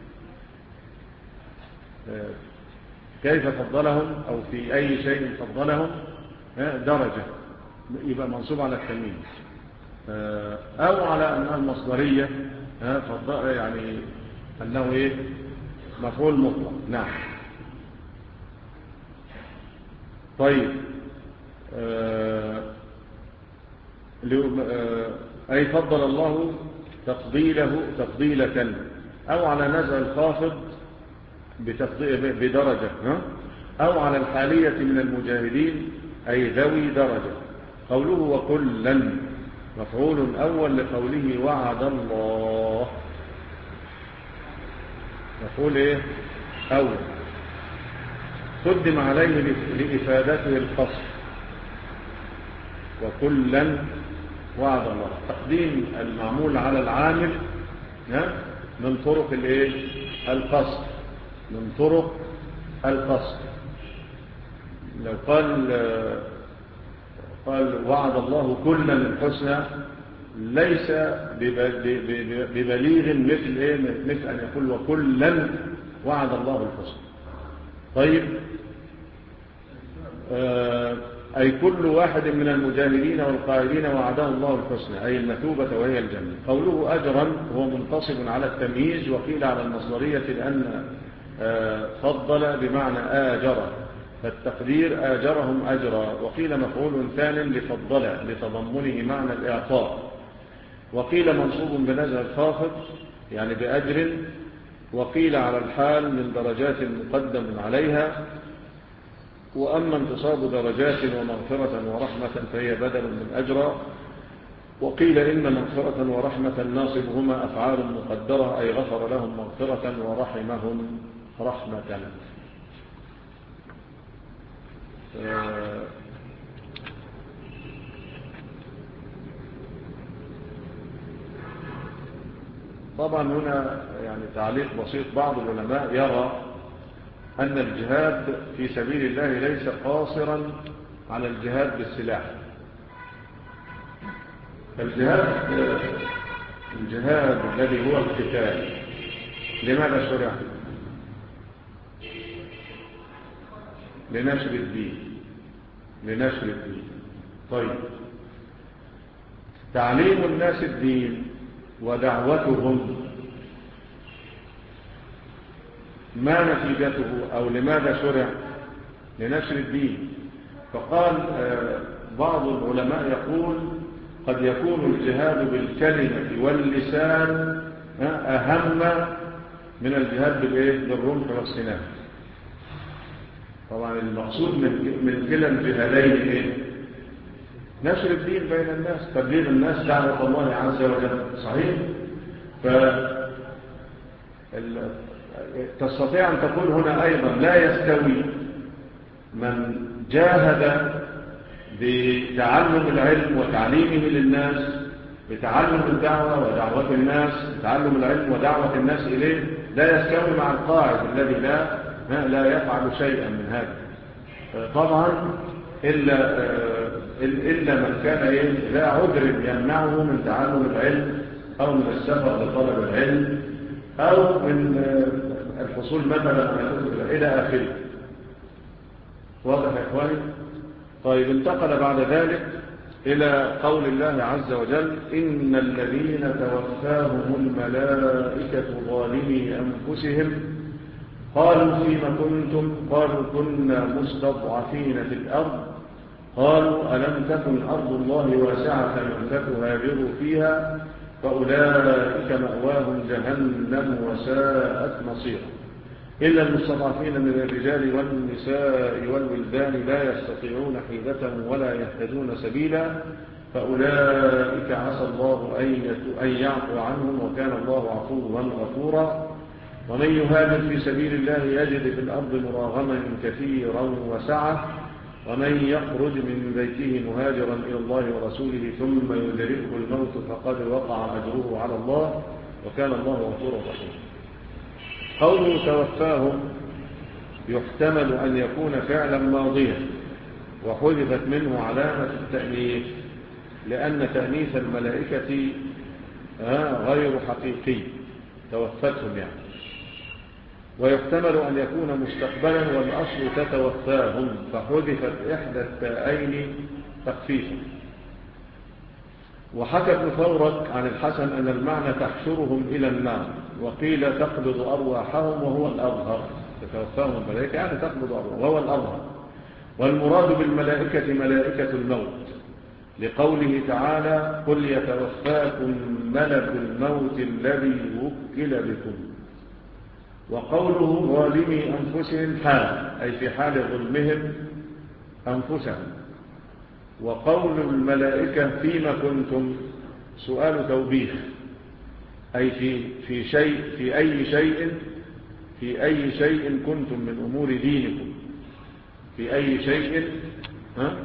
آه كيف فضلهم أو في أي شيء فضلهم؟ آه درجة يبقى منصوب على التمييز، آه أو على أنها المصدرية، آه فضل يعني أنه إيه مفعول مطلق. نعم. طيب آه أي فضل الله تفضيله تفضيلة، أو على نزع الخافض بدرجة، أو على الحالية من المجاهدين أي ذوي درجة. قوله وكلا مفعول أول لقوله وعد الله، مفعول إيه أول قدم عليه لإفادته القصر، وكلا وعد الله. تقديم المعمول على العامل من طرق الايه القصر، من طرق القصر. لو قال قال وعد الله كلا الحسنى ليس ببليغ مثل ايه مثل ان يقول وكلا وعد الله الحسنى. طيب آه أي كل واحد من المجاهدين والقائدين وعده الله الحسنى أي المثوبة وهي الجنة. قوله أجرا هو منتصب على التمييز، وقيل على المصدرية لأن آه فضل بمعنى آجر، فالتقدير آجرهم أجرا. وقيل مفعول ثان لفضل لتضمنه معنى الإعطاء. وقيل منصوب بنزع الخافض يعني بأجر. وقيل على الحال من درجات مقدم عليها. وأما انتصاب درجات ومغفرة ورحمة فهي بدل من أجرى. وقيل إن مغفرة ورحمة ناصبهما أفعال مقدرة أي غفر لهم مغفرة ورحمهم رحمة. طبعا هنا يعني تعليق بسيط. بعض العلماء يرى أن الجهاد في سبيل الله ليس قاصرا على الجهاد بالسلاح. فالجهاد الجهاد الذي هو القتال لماذا شرع؟ لنشر الدين، لنشر الدين. طيب تعليم الناس الدين ودعوتهم ما نتيجته أو لماذا شرع؟ لنشر الدين. فقال بعض العلماء يقول قد يكون الجهاد بالكلمة واللسان أهم من الجهاد بالرمح والسنان. طبعا المقصود من كلا الجهادين إيه؟ نشر الدين بين الناس، تبليغ الناس دعوة الله عز وجل. صحيح؟ ف تستطيع أن تقول هنا أيضا لا يستوي من جاهد بتعلم العلم وتعليمه للناس، بتعلم الدعوة ودعوة الناس، بتعلم العلم ودعوة الناس إليه، لا يستوي مع القاعد الذي لا لا يفعل شيئا من هذا. طبعا إلا إلا من كان لا عذر يمنعه من تعلم العلم أو من السفر لطلب العلم أو من الحصول مثلا على كتب إلى آخره. واضح يا إخواني؟ طيب انتقل بعد ذلك إلى قول الله عز وجل إن الذين توفاهم الملائكة ظالمي أنفسهم قالوا فيما كنتم؟ قالوا كنا مستضعفين في الأرض. قالوا ألم تكن أرض الله واسعة فتهاجروا فيها فأولئك مأواهم جهنم وساءت مصيرا إلا المستضعفين من الرجال والنساء والولدان لا يستطيعون حيلة ولا يهتدون سبيلا فأولئك عسى الله أن يعفو عنهم وكان الله عفوا غفورا. ومن يهاجر في سبيل الله يجد في الأرض مراغما كثيرا وسعة ومن يخرج من بيته مهاجرا إلى الله ورسوله ثم يدركه الموت فقد وقع أجره على الله وكان الله غفورا رحيما. قوله توفاهم يحتمل أن يكون فعلا ماضيا وحذفت منه علامة التأنيث لأن تأنيث الملائكة غير حقيقي توفتهم يعني. ويحتمل أن يكون مستقبلا والأصل تتوفاهم فحذفت إحدى التائين تخفيفا. وحكى ابن فورك عن الحسن أن المعنى تحشرهم إلى النار وقيل تقبض أرواحهم وهو الأظهر. تتوفاهم الملائكة يعني تقبض أرواحهم وهو الأظهر. والمراد بالملائكة ملائكة الموت لقوله تعالى قل يتوفاكم ملك الموت الذي وكل بكم. وقوله ظالمي أنفسهم حال أي في حال ظلمهم أنفسهم. وقول الملائكة فيما كنتم سؤال توبيخ أي في, في, شيء في أي شيء في أي شيء كنتم من أمور دينكم في أي شيء ها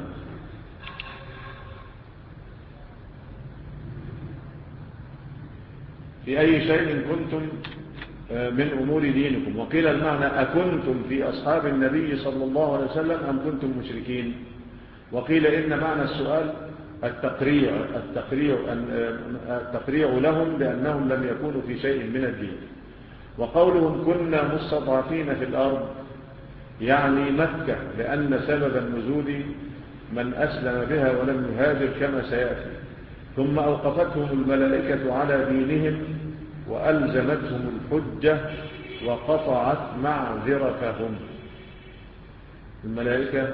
في أي شيء كنتم من أمور دينكم. وقيل المعنى أكنتم في أصحاب النبي صلى الله عليه وسلم أم كنتم مشركين. وقيل إن معنى السؤال التقريع التقريع, التقريع لهم بأنهم لم يكونوا في شيء من الدين. وقولهم كنا مستضعفين في الأرض يعني مكة لأن سبب النزول من أسلم بها ولم يهاجر كما سيأتي. ثم أوقفتهم الملائكة على دينهم وألزمتهم الحجة وقطعت معذرتهم. الملائكة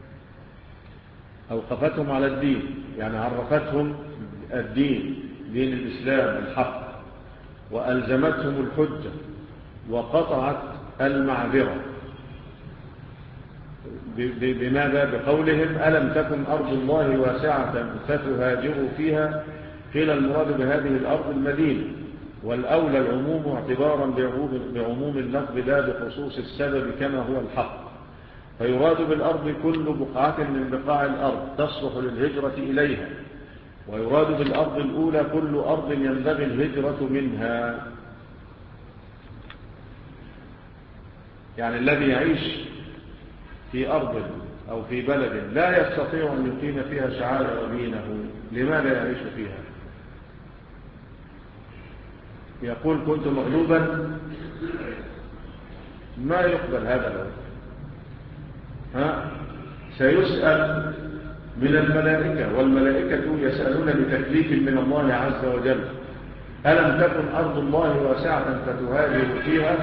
أوقفتهم على الدين يعني عرفتهم الدين دين الإسلام الحق وألزمتهم الحجة وقطعت المعذرة. بماذا؟ بقولهم ألم تكن أرض الله واسعة فتهاجروا فيها. قيل المراد بهذه الأرض المدينة والأولى العموم اعتبارا بعموم اللفظ لا بخصوص السبب كما هو الحق. فيراد بالأرض كل بقعة من بقاع الأرض تصلح للهجرة إليها. ويراد بالأرض الأولى كل أرض ينبغي الهجرة منها يعني الذي يعيش في أرض أو في بلد لا يستطيع أن يقيم فيها شعائر دينه لماذا يعيش فيها؟ يقول كنت مغلوبا ما يقبل هذا الأمر. ها سيسأل من الملائكة والملائكة يسألون بتكليف من الله عز وجل ألم تكن أرض الله واسعة فتهاجر فيها.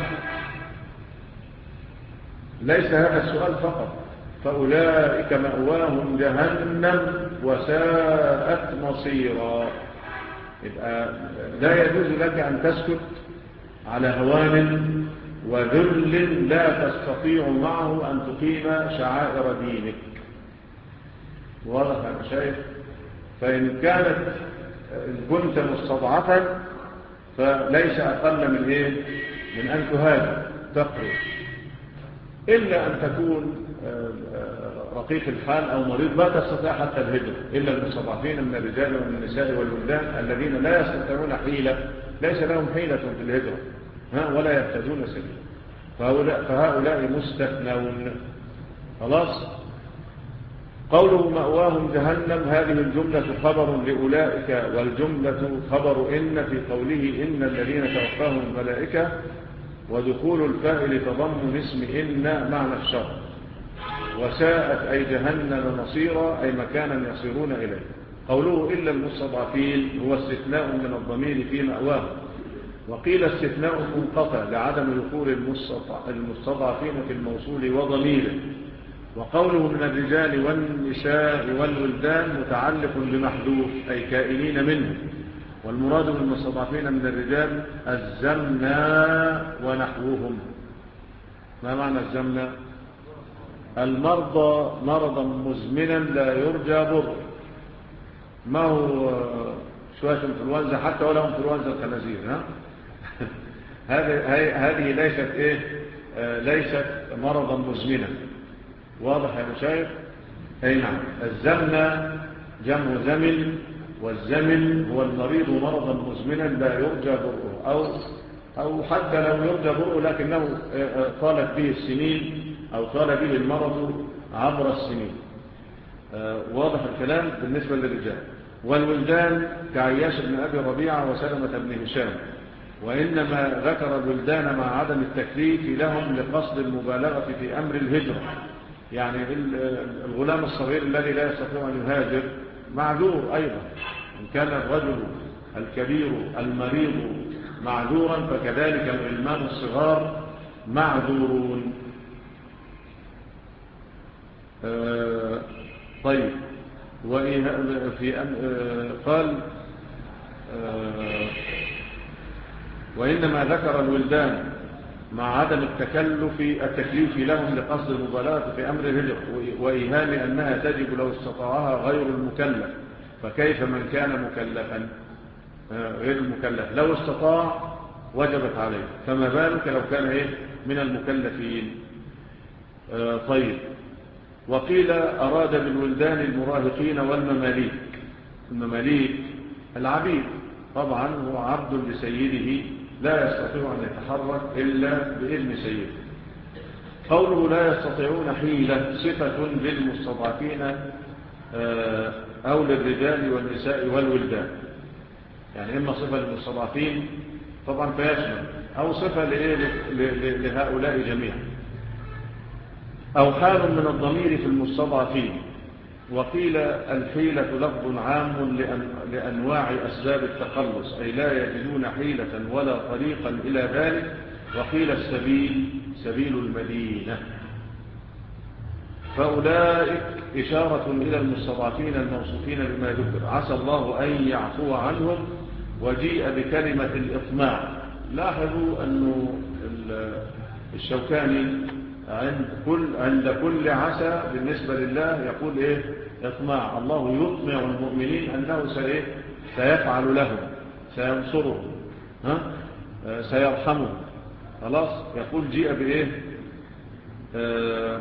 ليس هذا السؤال فقط فأولئك مأواهم جهنم وساءت مصيرا. يبقى لا يجوز لك أن تسكت على هوان وذل لا تستطيع معه أن تقيم شعائر دينك. واضح يا شيخ؟ فإن كانت إن كنت مستضعفا فليس أقل من إيه؟ من أن تهاجر تخرج إلا أن تكون رقيق الحال أو مريض لا تستطيع حتى الهجرة إلا المستضعفين من الرجال ومن النساء والولدان الذين لا يستطيعون حيلة ليس لهم حيلة في الهجرة ها ولا يهتدون سبيلا فهؤلاء, فهؤلاء مستثنون. خلاص. قوله مأواهم جهنم هذه الجملة خبر لأولئك والجملة خبر إن في قوله إن الذين توفاهم الملائكة ودخول الفاعل تضمن اسم إن معنى الشر. وساءت أي جهنم مصيرا أي مكانا يصيرون إليه. قوله إلا المستضعفين هو استثناء من الضمير في مأواهم وقيل استثناء منقطع لعدم دخول المستضعفين في الموصول وضميره. وقوله من الرجال والنساء والولدان متعلق بمحذوف أي كائنين منه، والمراد بالمستضعفين من الرجال الزمنا ونحوهم. ما معنى الزمنا؟ المرضى مرضا مزمنا لا يرجى بر، ما هو شوية انفلونزا حتى ولا انفلونزا الخنازير. ها هذه ليست ايه آه ليست مرضا مزمنا. واضح يا مشايخ؟ اي نعم. الزمن جمع زمن، والزمن هو المريض مرضا مزمنا لا يرجى برؤه، او او حتى لو يرجى برؤه لكنه طالت به السنين او طال به المرض عبر السنين. آه واضح الكلام بالنسبه للرجال. والولدان كعياش بن ابي ربيعه وسلمة بن هشام. وإنما ذكر الولدان مع عدم التكليف لهم لقصد المبالغة في أمر الهجرة، يعني الغلام الصغير الذي لا يستطيع أن يهاجر معذور أيضا، إن كان الرجل الكبير المريض معذورا فكذلك الغلمان الصغار معذورون. آه طيب. وفي آه قال آه وإنما ذكر الولدان مع عدم التكلف التكليف لهم لقصد المبالغة في أمر الهجرة وإيهام أنها تجب لو استطاعها غير المكلف، فكيف من كان مكلفا غير المكلف لو استطاع وجبت عليه، فما بالك لو كان إيه من المكلفين. آه طيب. وقيل أراد بالولدان المراهقين والمماليك. المماليك العبيد طبعا هو عبد لسيده لا يستطيع أن يتحرك إلا بإذن سيده. قوله لا يستطيعون حيلة صفة للمستضعفين أو للرجال والنساء والولدان، يعني إما صفة للمستضعفين طبعا فيشمل، أو صفة لهؤلاء جميعا، أو حال من الضمير في المستضعفين. وقيل الحيلة لفظ عام لأنواع أسباب التخلص، أي لا يجدون حيلة ولا طريقا إلى ذلك. وقيل السبيل سبيل المدينة. فأولئك إشارة إلى المستضعفين الموصوفين بما ذكر، عسى الله أن يعفو عنهم. وجيء بكلمة الإطماع. لاحظوا أنه الشوكاني عند كل عند كل عسى بالنسبة لله يقول إيه؟ إطماع. الله يطمع المؤمنين أنه سيفعل لهم، سينصرهم، ها؟ سيرحمهم. خلاص. يقول جيء بإيه؟ آه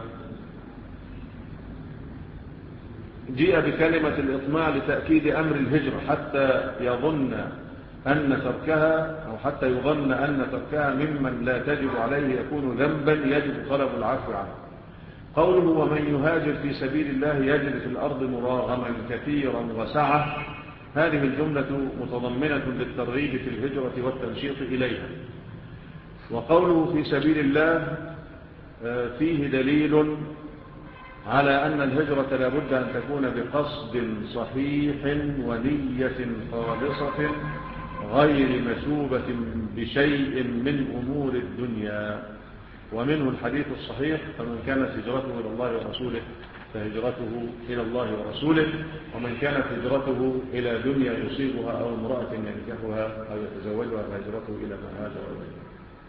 جيء بكلمة الإطماع لتأكيد أمر الهجرة حتى يظن أن تركها أو حتى يظن أن تركها ممن لا تجب عليه يكون ذنبا يجب طلب العفو عنه. قوله ومن يهاجر في سبيل الله يجد في الأرض مراغما كثيرا وسعة، هذه الجملة متضمنة للترغيب في الهجرة والتنشيط إليها. وقوله في سبيل الله فيه دليل على أن الهجرة لا بد أن تكون بقصد صحيح ونية خالصة غير مشوبة بشيء من أمور الدنيا. ومنه الحديث الصحيح فمن كانت هجرته إلى الله ورسوله فهجرته إلى الله ورسوله، ومن كانت هجرته إلى دنيا يصيبها أو امرأة ينكحها أو يتزوجها فهجرته إلى ما هاجر إليه.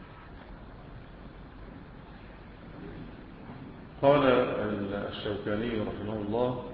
قال الشوكاني رحمه الله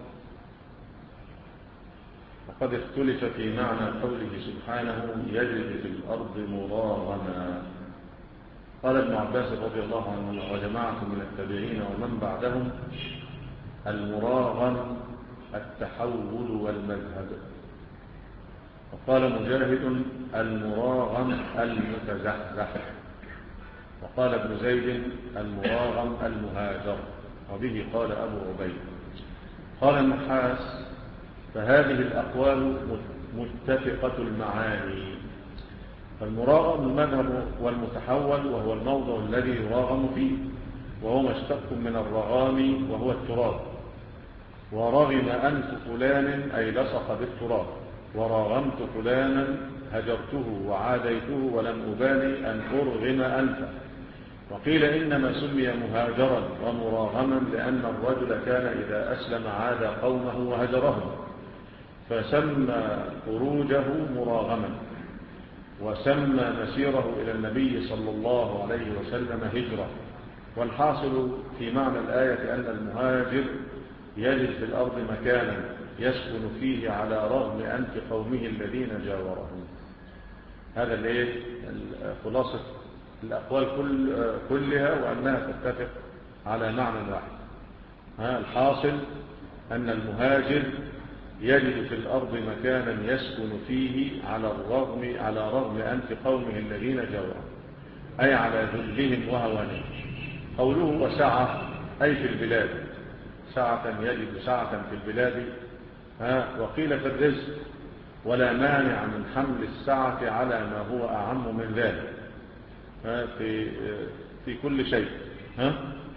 وقد اختلف في معنى قوله سبحانه يجد في الأرض مراغما. قال ابن عباس رضي الله عنه وجماعة من التابعين ومن بعدهم المراغم التحول والمذهب. وقال مجاهد المراغم المتزحزح. وقال ابن زيد المراغم المهاجر، وبه قال أبو عبيد. قال النحاس فهذه الأقوال متفقة المعاني. فالمراغم المذهب والمتحول وهو الموضع الذي يراغم فيه، وهو مشتق من الرغام وهو التراب. ورغم أنف فلان أي لصق بالتراب. وراغمت فلانا هجرته وعاديته ولم أبالي أن أرغم أنفه. وقيل إنما سمي مهاجرا ومراغما لأن الرجل كان إذا أسلم عاد قومه وهجرهم، فسمى خروجه مراغما، وسمى مسيره إلى النبي صلى الله عليه وسلم هجرة. والحاصل في معنى الآية أن المهاجر يجد في الأرض مكانا يسكن فيه على رغم أنف قومه الذين جاورهم. هذا الايه خلاصة الأقوال كل كلها، وأنها تتفق على معنى واحد. ها الحاصل أن المهاجر يجد في الأرض مكانا يسكن فيه على الرغم على رغم أنف قومه الذين جاورهم، أي على ذلهم وهوانهم. قوله وسعة أي في البلاد، سعة يجد سعة في البلاد. ها وقيل في الرزق، ولا مانع من حمل السعة على ما هو أعم من ذلك في في كل شيء. ها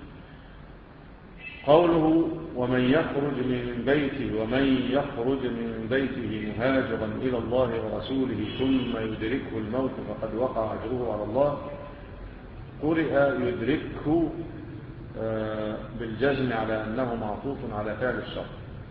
قوله ومن يخرج من بيته ومن يخرج من بيته مهاجرا إلى الله ورسوله ثم يدركه الموت فقد وقع أجره على الله. قرئ يدركه بالجزم على أنه معطوف على فعل الشرط،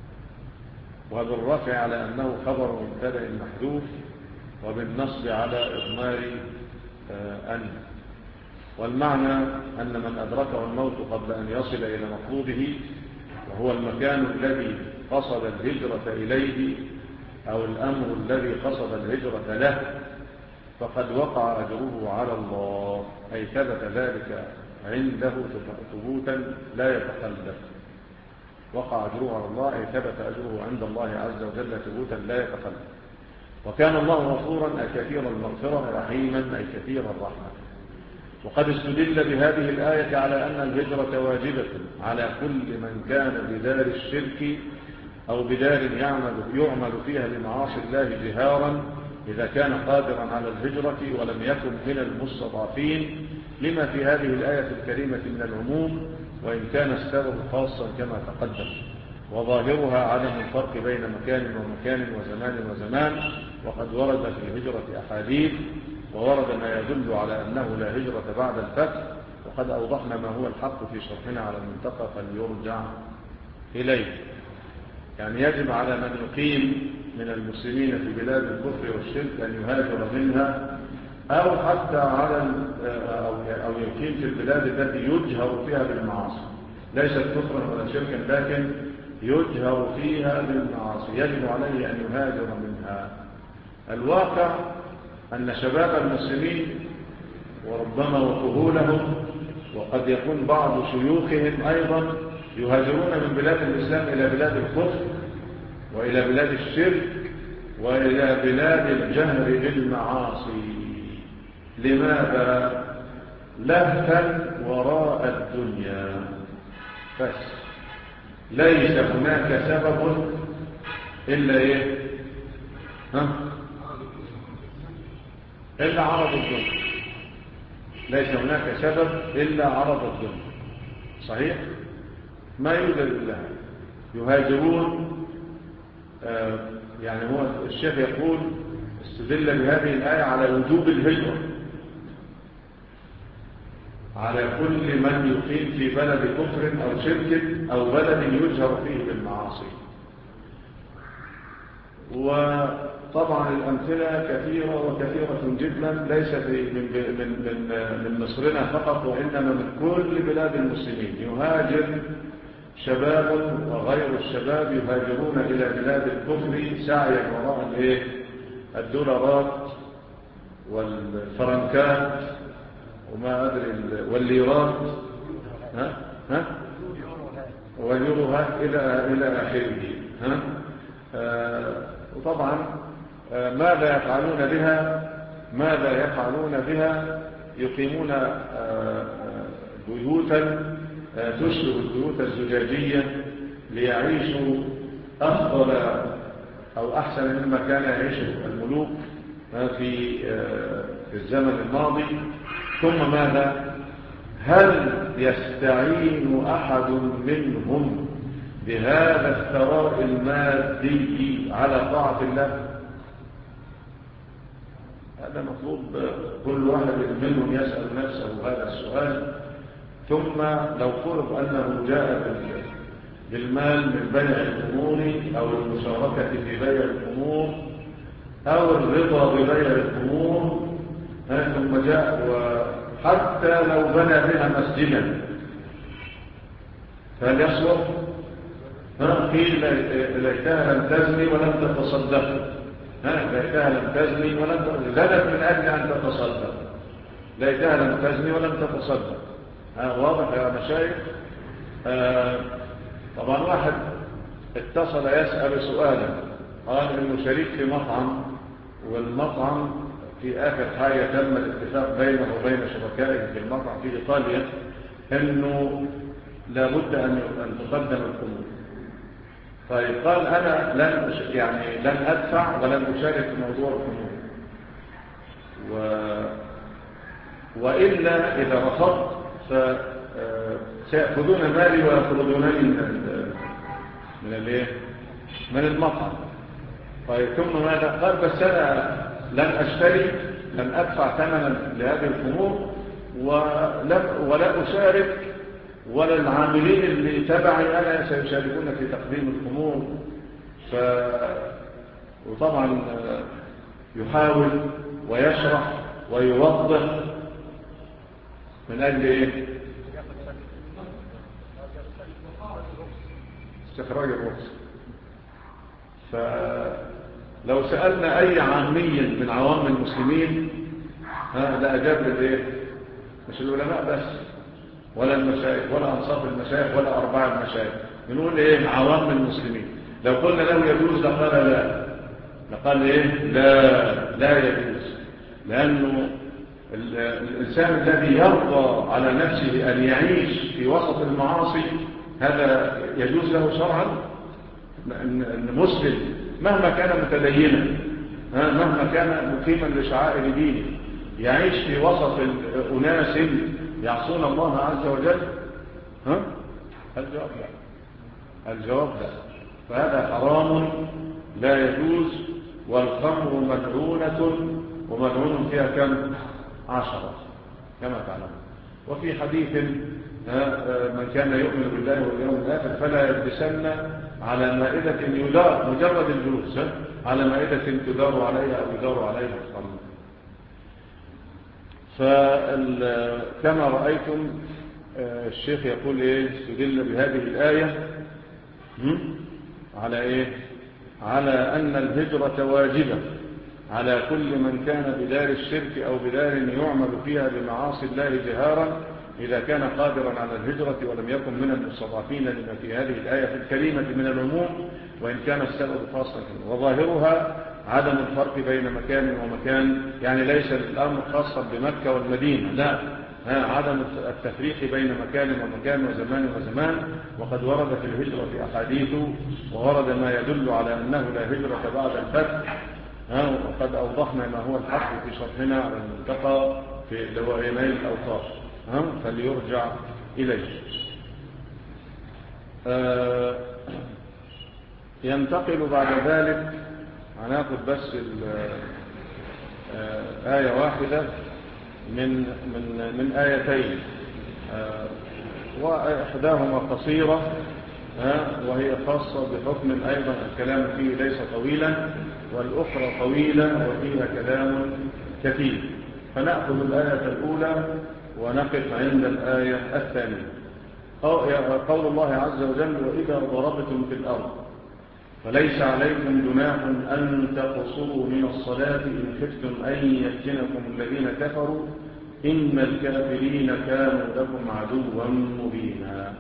وبالرفع على أنه خبر مبتدأ محذوف، وبالنصب على إضمار أن. والمعنى أن من أدركه الموت قبل أن يصل إلى مطلوبه، وهو المكان الذي قصد الهجرة إليه أو الأمر الذي قصد الهجرة له، فقد وقع أجره على الله، أي ثبت ذلك عنده ثبوتا لا يتخلف. وقع أجره على الله أي ثبت أجره عند الله عز وجل ثبوتا لا يتخلف. وكان الله غفورا أي كثير المغفرة، رحيما أي كثير الرحمة. وقد استدل بهذه الآية على أن الهجرة واجبة على كل من كان بدار الشرك أو بدار يعمل, يعمل فيها بمعاصي الله جهارا، إذا كان قادرا على الهجرة ولم يكن من المستضعفين، لما في هذه الآية الكريمة من العموم، وإن كان السبب خاصا كما تقدم. وظاهرها عدم الفرق بين مكان ومكان وزمان وزمان. وقد ورد في الهجرة أحاديث، وورد ما يدل على أنه لا هجرة بعد الفتح، وقد أوضحنا ما هو الحق في شرحنا على المنتقى فليرجع إليه. يعني يجب على من يقيم من المسلمين في بلاد الكفر والشرك أن يهاجر منها، أو حتى على أو يقيم في البلاد التي يجهر فيها بالمعاصي، ليست كفرا ولا شركا لكن يجهر فيها بالمعاصي، يجب عليه أن يهاجر منها. الواقع أن شباب المسلمين وربما وكهولهم، وقد يكون بعض شيوخهم أيضا، يهاجرون من بلاد الإسلام إلى بلاد الكفر وإلى بلاد الشرك وإلى بلاد الجهر بالمعاصي. لماذا؟ لهفا وراء الدنيا بس، ليس هناك سبب إلا إيه؟ ها؟ إلا عرض الدنيا. ليس هناك سبب إلا عرض الدنيا. صحيح؟ ما يوجد إلا يهاجرون. آه يعني هو الشيخ يقول استدل بهذه الآية على وجوب الهجرة على كل من يقيم في بلد كفر أو شرك أو بلد يجهر فيه بالمعاصي. وطبعا الأمثلة كثيرة وكثيرة جدا، ليس من, من, من, من مصرنا فقط، وإنما من كل بلاد المسلمين. يهاجر شباب وغير الشباب يهاجرون إلى بلاد الكفر سعيا وراء الدولارات والفرنكات وما أدري والليرات ها ها واليوروهات إلى إلى آخره. ها آه وطبعا آه ماذا يفعلون بها؟ ماذا يفعلون بها؟ يقيمون آه بيوتا آه تشبه البيوت الزجاجية ليعيشوا أفضل أو أحسن مما كان يعيشه الملوك آه في آه في الزمن الماضي. ثم ماذا؟ هل يستعين أحد منهم بهذا الثراء المادي على طاعة الله؟ هذا مطلوب كل واحد منهم يسأل نفسه هذا السؤال. ثم لو فرض أنه جاء بالمال من بيع الأمور أو المشاركة في بيع الأمور أو الرضا ببيع الأمور، ثم جاء وحتى لو بنى بها مسجدا فهل يصلح؟ قيل ليتها لم تزني ولم تتصدق، ليتها لم تزني ولم زنت من أجل أن تتصدق، ليتها لم تزني ولم تتصدق. واضح يا مشايخ؟ آه طبعا واحد اتصل يسأل سؤالا، قال إنه شريك في مطعم، والمطعم في آخر حاجة تم الاتفاق بينه وبين شركائه في المطعم في إيطاليا إنه لابد أن تقدم الخمور. طيب قال أنا لن يعني لن أدفع ولن أشارك في موضوع الخمور، و... وإلا إذا رفضت فسيأخذون مالي ويخرجونني من من الايه من المطعم. طيب ثم ماذا قال؟ بس أنا لن أشتري، لن أدفع ثمنا لهذه الخمور، ولا ولا أشارك ولا العاملين اللي تبعي أنا سيشاركون في تقديم الخمور. ف... وطبعا يحاول ويشرح ويوضح من أجل إيه؟ استخراج الرخص. فلو سألنا أي عامي من عوام المسلمين لا أجاب للإيه؟ مش العلماء بس ولا المشايخ ولا أنصاف المشايخ ولا أرباع المشايخ، بنقول إيه؟ عوام المسلمين. لو قلنا له يجوز لقال لا، لقال إيه؟ لا لا يجوز، لأنه الإنسان الذي يرضى على نفسه أن يعيش في وسط المعاصي هذا يجوز له شرعا؟ أن مسلم مهما كان متدينا، مهما كان مقيما لشعائر دينه، يعيش في وسط أناس يعصون الله عز وجل؟ ها؟ الجواب لا، الجواب لا. فهذا حرام لا يجوز. والخمر ملعونة، وملعون فيها كم؟ عشرة كما تعلم. وفي حديث من كان يؤمن بالله واليوم الآخر فلا يجلسن على مائدة يدار، مجرد الجلوس على مائدة تدار عليها أو يدار عليها الخمر. فكما رأيتم الشيخ يقول إيه؟ استدل بهذه الآية على إيه؟ على أن الهجرة واجبة على كل من كان بدار الشرك أو بدار يعمل فيها بمعاصي الله جهارا، إذا كان قادرا على الهجرة ولم يكن من المستضعفين لما في هذه الآية الكريمة من العموم، وإن كان السبب خاصا. وظاهرها عدم الفرق بين مكان ومكان، يعني ليس الأمر خاصا بمكة والمدينة، لا، عدم التفريق بين مكان ومكان وزمان وزمان. وقد ورد في الهجرة في أحاديث، وورد ما يدل على أنه لا هجرة بعد الفتح، وقد أوضحنا ما هو الحق في شرحنا على المنتقى في دوائني الأوطار، فليرجع إليه. آه ينتقل بعد ذلك، هناخد بس آه آية واحدة من من من آيتين، آه وإحداهما قصيرة وهي خاصة بحكم أيضا الكلام فيه ليس طويلا، والأخرى طويلة وفيها كلام كثير. فنأخذ الآية الأولى ونقف عند الآية الثانية. قول الله عز وجل: وإذا ضربتم في الأرض فليس عليكم جناح أن تقصروا من الصلاة إن خفتم أن يفتنكم الذين كفروا إن الكافرين كانوا لكم عدوا مبينا.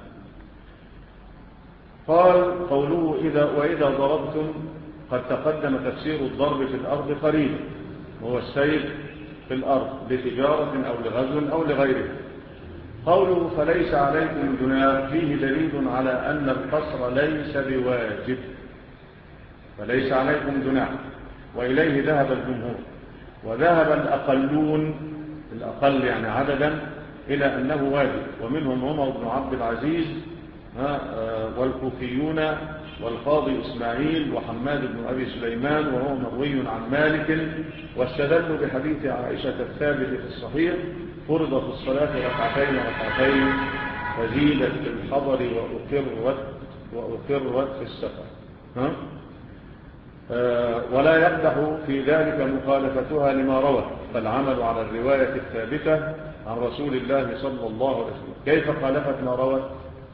قال قوله إذا وإذا ضربتم، قد تقدم تفسير الضرب في الأرض قريبا، وهو السير في الأرض لتجارة أو لغزو أو لغيره. قوله فليس عليكم جناح فيه دليل على أن القصر ليس بواجب، فليس عليكم جناح، وإليه ذهب الجمهور، وذهب الأقلون، الأقل يعني عددا، إلى أنه واجب، ومنهم عمر بن عبد العزيز والكوفيون والقاضي إسماعيل وحماد بن أبي سليمان وهو مروي عن مالك، واستدلوا بحديث عائشة الثابت في الصحيح: فرض في الصلاة ركعتين ركعتين فزيدت في الحضر وأقرت وأقرت في السفر. ها؟ أه ولا يقدح في ذلك مخالفتها لما روى، فالعمل على الرواية الثابتة عن رسول الله صلى الله عليه وسلم. كيف خالفت ما روت؟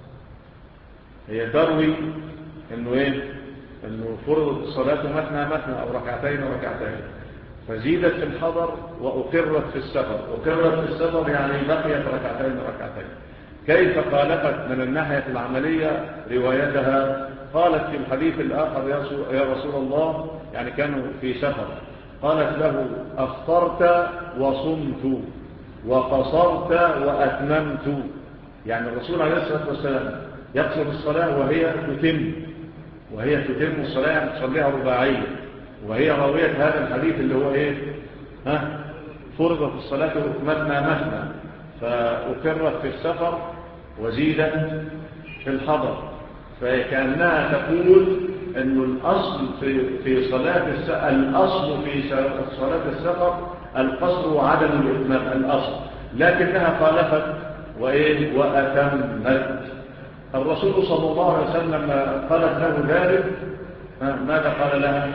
هي تروي انه ايه انه فرض الصلاة مثنى مثنى او ركعتين وركعتين فزيدت في الحضر واقرت في السفر. اقرت في السفر يعني بقيت ركعتين وركعتين. كيف خالفت من الناحية العملية روايتها؟ قالت في الحديث الآخر: يا رسول الله، يعني كانوا في سفر، قالت له: أفطرت وصمت وقصرت وأتممت. يعني الرسول عليه الصلاة والسلام يقصر الصلاة وهي تتم وهي تتم الصلاة، يعني تصليها رباعية، وهي راوية هذا الحديث اللي هو ايه ها فرض في الصلاة مثنى مثنى فأقرت في السفر وزيدت في الحضر. فكأنها تقول أن الأصل في في صلاة السفر الأصل في صلاة السفر القصر وعدم الإتمام الأصل، لكنها خالفت وإيه وأتمت. الرسول صلى الله عليه وسلم لما قالت له ذلك ماذا قال لها؟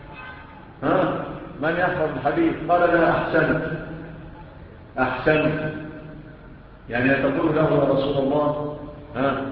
ها من يحفظ الحديث؟ قال لها: أحسنت أحسنت. يعني تقول له: يا رسول الله، ها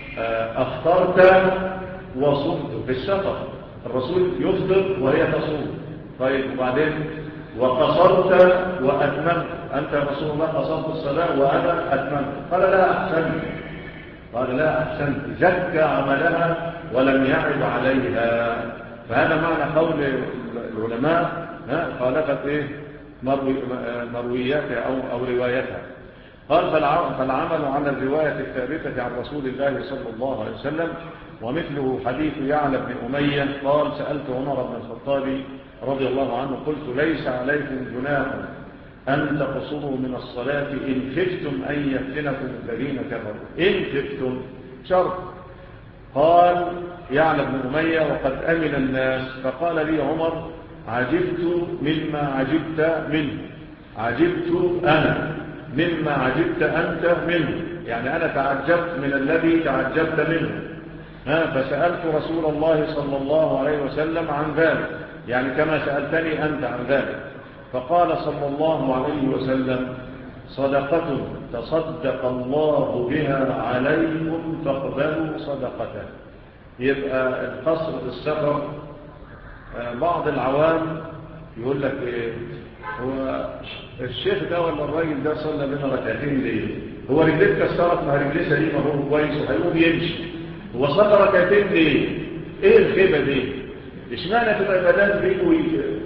أفطرت وصمت في السفر. الرسول يفطر وهي تصوم. طيب وبعدين وقصرت وأتممت، أنت يا رسول الله قصرت الصلاة وأنا أتممت. قال لا أحسنت قال لا أحسنت زكى عملها ولم يعب عليها. فهذا معنى قول العلماء خالفت إيه مروي مروياتها أو, أو روايتها. قال: فالعمل على الرواية الثابتة عن رسول الله صلى الله عليه وسلم. ومثله حديث يعلى بن أمية قال: سألت عمر بن الخطاب رضي الله عنه قلت: ليس عليكم جناح أن تقصروا من الصلاة إن خفتم أن يفتنكم الذين كفروا. إن خفتم شرط. قال يعلى بن أمية: وقد أمن الناس. فقال لي عمر: عجبت مما عجبت منه عجبت أنا مما عجبت أنت منه. يعني أنا تعجبت من الذي تعجبت منه. ها فسألت رسول الله صلى الله عليه وسلم عن ذلك، يعني كما سألتني أنت عن ذلك. فقال صلى الله عليه وسلم: صدقة تصدق الله بها عليكم فاقبلوا صدقته. يبقى القصر في السفر، بعض العوام يقول لك إيه هو الشيخ ده ولا الراجل ده صلى لنا ركعتين ليه؟ هو رجليه كسرت، ما رجليه سليمه هو كويس وهيقوم يمشي، هو صلى ركعتين ليه؟ ايه الخيبه دي؟ اشمعنى في العبادات بيجوا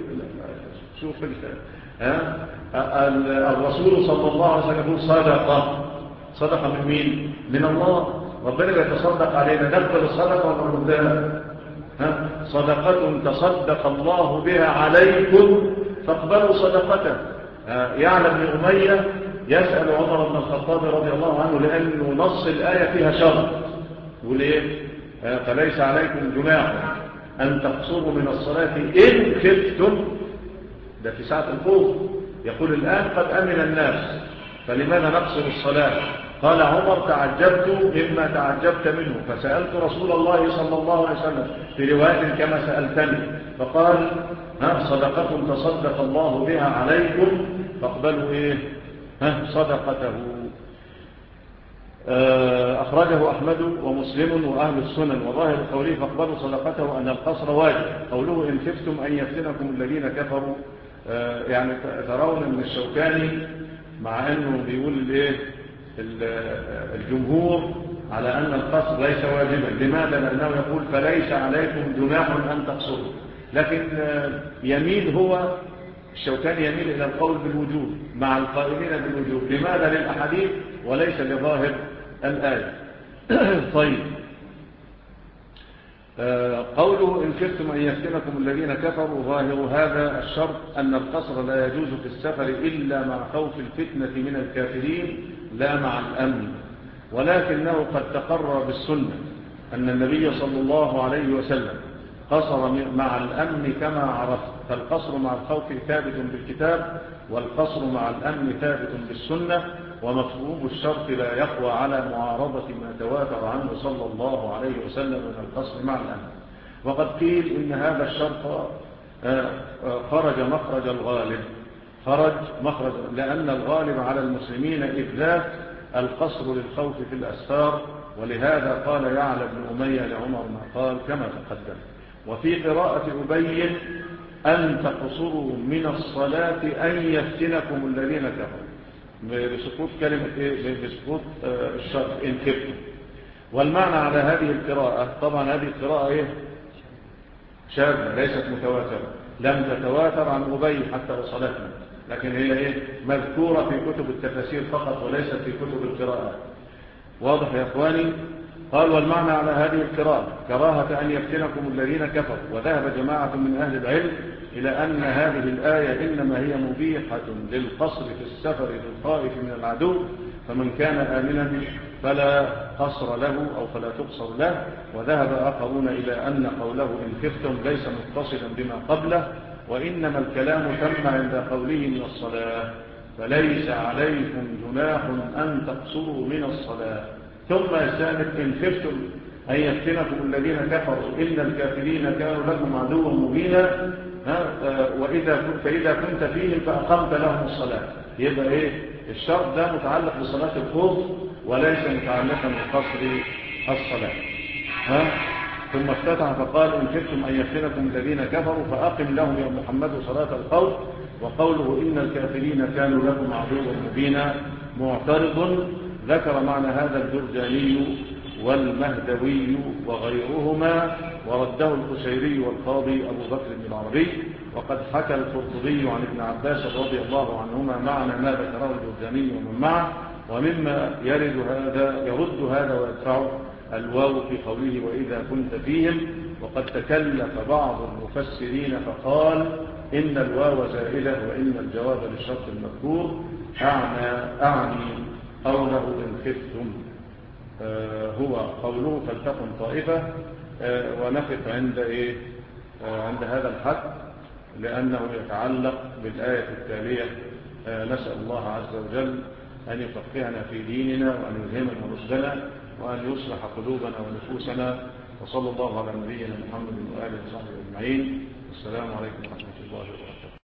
شوف ها الرسول صلى الله عليه وسلم يقول: صدقه صدقه من مين؟ من الله. ربنا بيتصدق علينا، نقبل الصدقه ولا نردها؟ ها صدقه تصدق الله بها عليكم فاقبلوا صدقته. يعلى بن أمية يسأل عمر بن الخطاب رضي الله عنه لأنه نص الآية فيها شرط، يقول إيه؟ فليس عليكم جناح أن تقصروا من الصلاة إن خفتم. ده في ساعة الخوف. يقول الآن قد أمن الناس فلماذا نقصر الصلاة؟ قال عمر: تعجبت مما تعجبت منه فسألت رسول الله صلى الله عليه وسلم في رواية كما سألتني، فقال: ها صدقة تصدق الله بها عليكم فاقبلوا إيه ها صدقته. أخرجه أحمد ومسلم وأهل السنن. وظاهر قوله فاقبلوا صدقته أن القصر واجب. قوله إن خفتم أن يفتنكم الذين كفروا، يعني ترون من الشوكاني مع أنه بيقول الإيه الجمهور على أن القصر ليس واجبا. لماذا؟ لأنه يقول: فليس عليكم جناح أن تقصروا. لكن يميل هو الشوكاني يميل إلى القول بالوجوب مع القائلين بالوجوب. لماذا؟ للأحاديث وليس لظاهر الآية. طيب، قوله إن خفتم أن يفتنكم الذين كفروا، ظاهر هذا الشرط أن القصر لا يجوز في السفر إلا مع خوف الفتنة من الكافرين لا مع الأمن. ولكنه قد تقرر بالسنة أن النبي صلى الله عليه وسلم قصر مع الأمن كما عرفت، فالقصر مع الخوف ثابت بالكتاب، والقصر مع الأمن ثابت بالسنة، ومفهوم الشرط لا يقوى على معارضة ما تواتر عنه صلى الله عليه وسلم من القصر مع الأمن. وقد قيل إن هذا الشرط خرج مخرج الغالب، خرج مخرج لأن الغالب على المسلمين إذ القصر للخوف في الأسفار، ولهذا قال يعلى بن أمية لعمر ما قال كما تقدم. وفي قراءة أبي أن تقصروا من الصلاة أن يفتنكم الذين كفروا، بسقوط كلمة إيه؟ بسقوط الشرط إن كفتم. والمعنى على هذه القراءة، طبعا هذه القراءة إيه؟ شاذة ليست متواترة، لم تتواتر عن أبي حتى وصلتنا، لكن هي إيه؟ مذكورة في كتب التفاسير فقط وليست في كتب القراءات. واضح يا إخواني؟ قال والمعنى على هذه القراءة كراهة أن يفتنكم الذين كفروا. وذهب جماعة من أهل العلم إلى أن هذه الآية إنما هي مبيحة للقصر في السفر للخائف من العدو، فمن كان آمنا فلا قصر له أو فلا تقصر له. وذهب آخرون إلى أن قوله إن خفتم ليس متصلا بما قبله، وإنما الكلام تم عند قوله من الصلاة، فليس عليكم جناح أن تقصروا من الصلاة. ثم يستأنف إن خفتم أن يفتنكم الذين كفروا إن الكافرين كانوا لكم عدوا مبينا، وإذا كنت فإذا كنت فيهم فأقمت لهم الصلاة. يبقى إيه الشرط ده متعلق بصلاة الخوف وليس متعلقا بقصر الصلاة. ها؟ ثم افتتح فقال إن خفتم أن يفتنكم الذين كفروا فأقم لهم يا محمد صلاة الخوف. وقوله إن الكافرين كانوا لكم عدوا مبينا معترض ذكر معنى هذا الجرجاني والمهدوي وغيرهما، ورده القشيري والقاضي أبو بكر بن العربي. وقد حكى القرطبي عن ابن عباس رضي الله عنهما معنى ما ذكره الجرجاني ومن معه. ومما يرد هذا يرد هذا ويدفعه الواو في قوله وإذا كنت فيهم. وقد تكلف بعض المفسرين فقال إن الواو زائدة وإن الجواب للشرط المذكور أعني, أعني قوله إن خفتم آه هو قوله فلتكن طائفة. آه ونقف عند إيه آه عند هذا الحد لأنه يتعلق بالآية التالية. آه نسأل الله عز وجل أن يفقهنا في ديننا وأن يلهمنا رشدنا وأن يصلح قلوبنا ونفوسنا. وصلى الله على نبينا محمد وآله وصحبه أجمعين. السلام عليكم ورحمة الله وبركاته.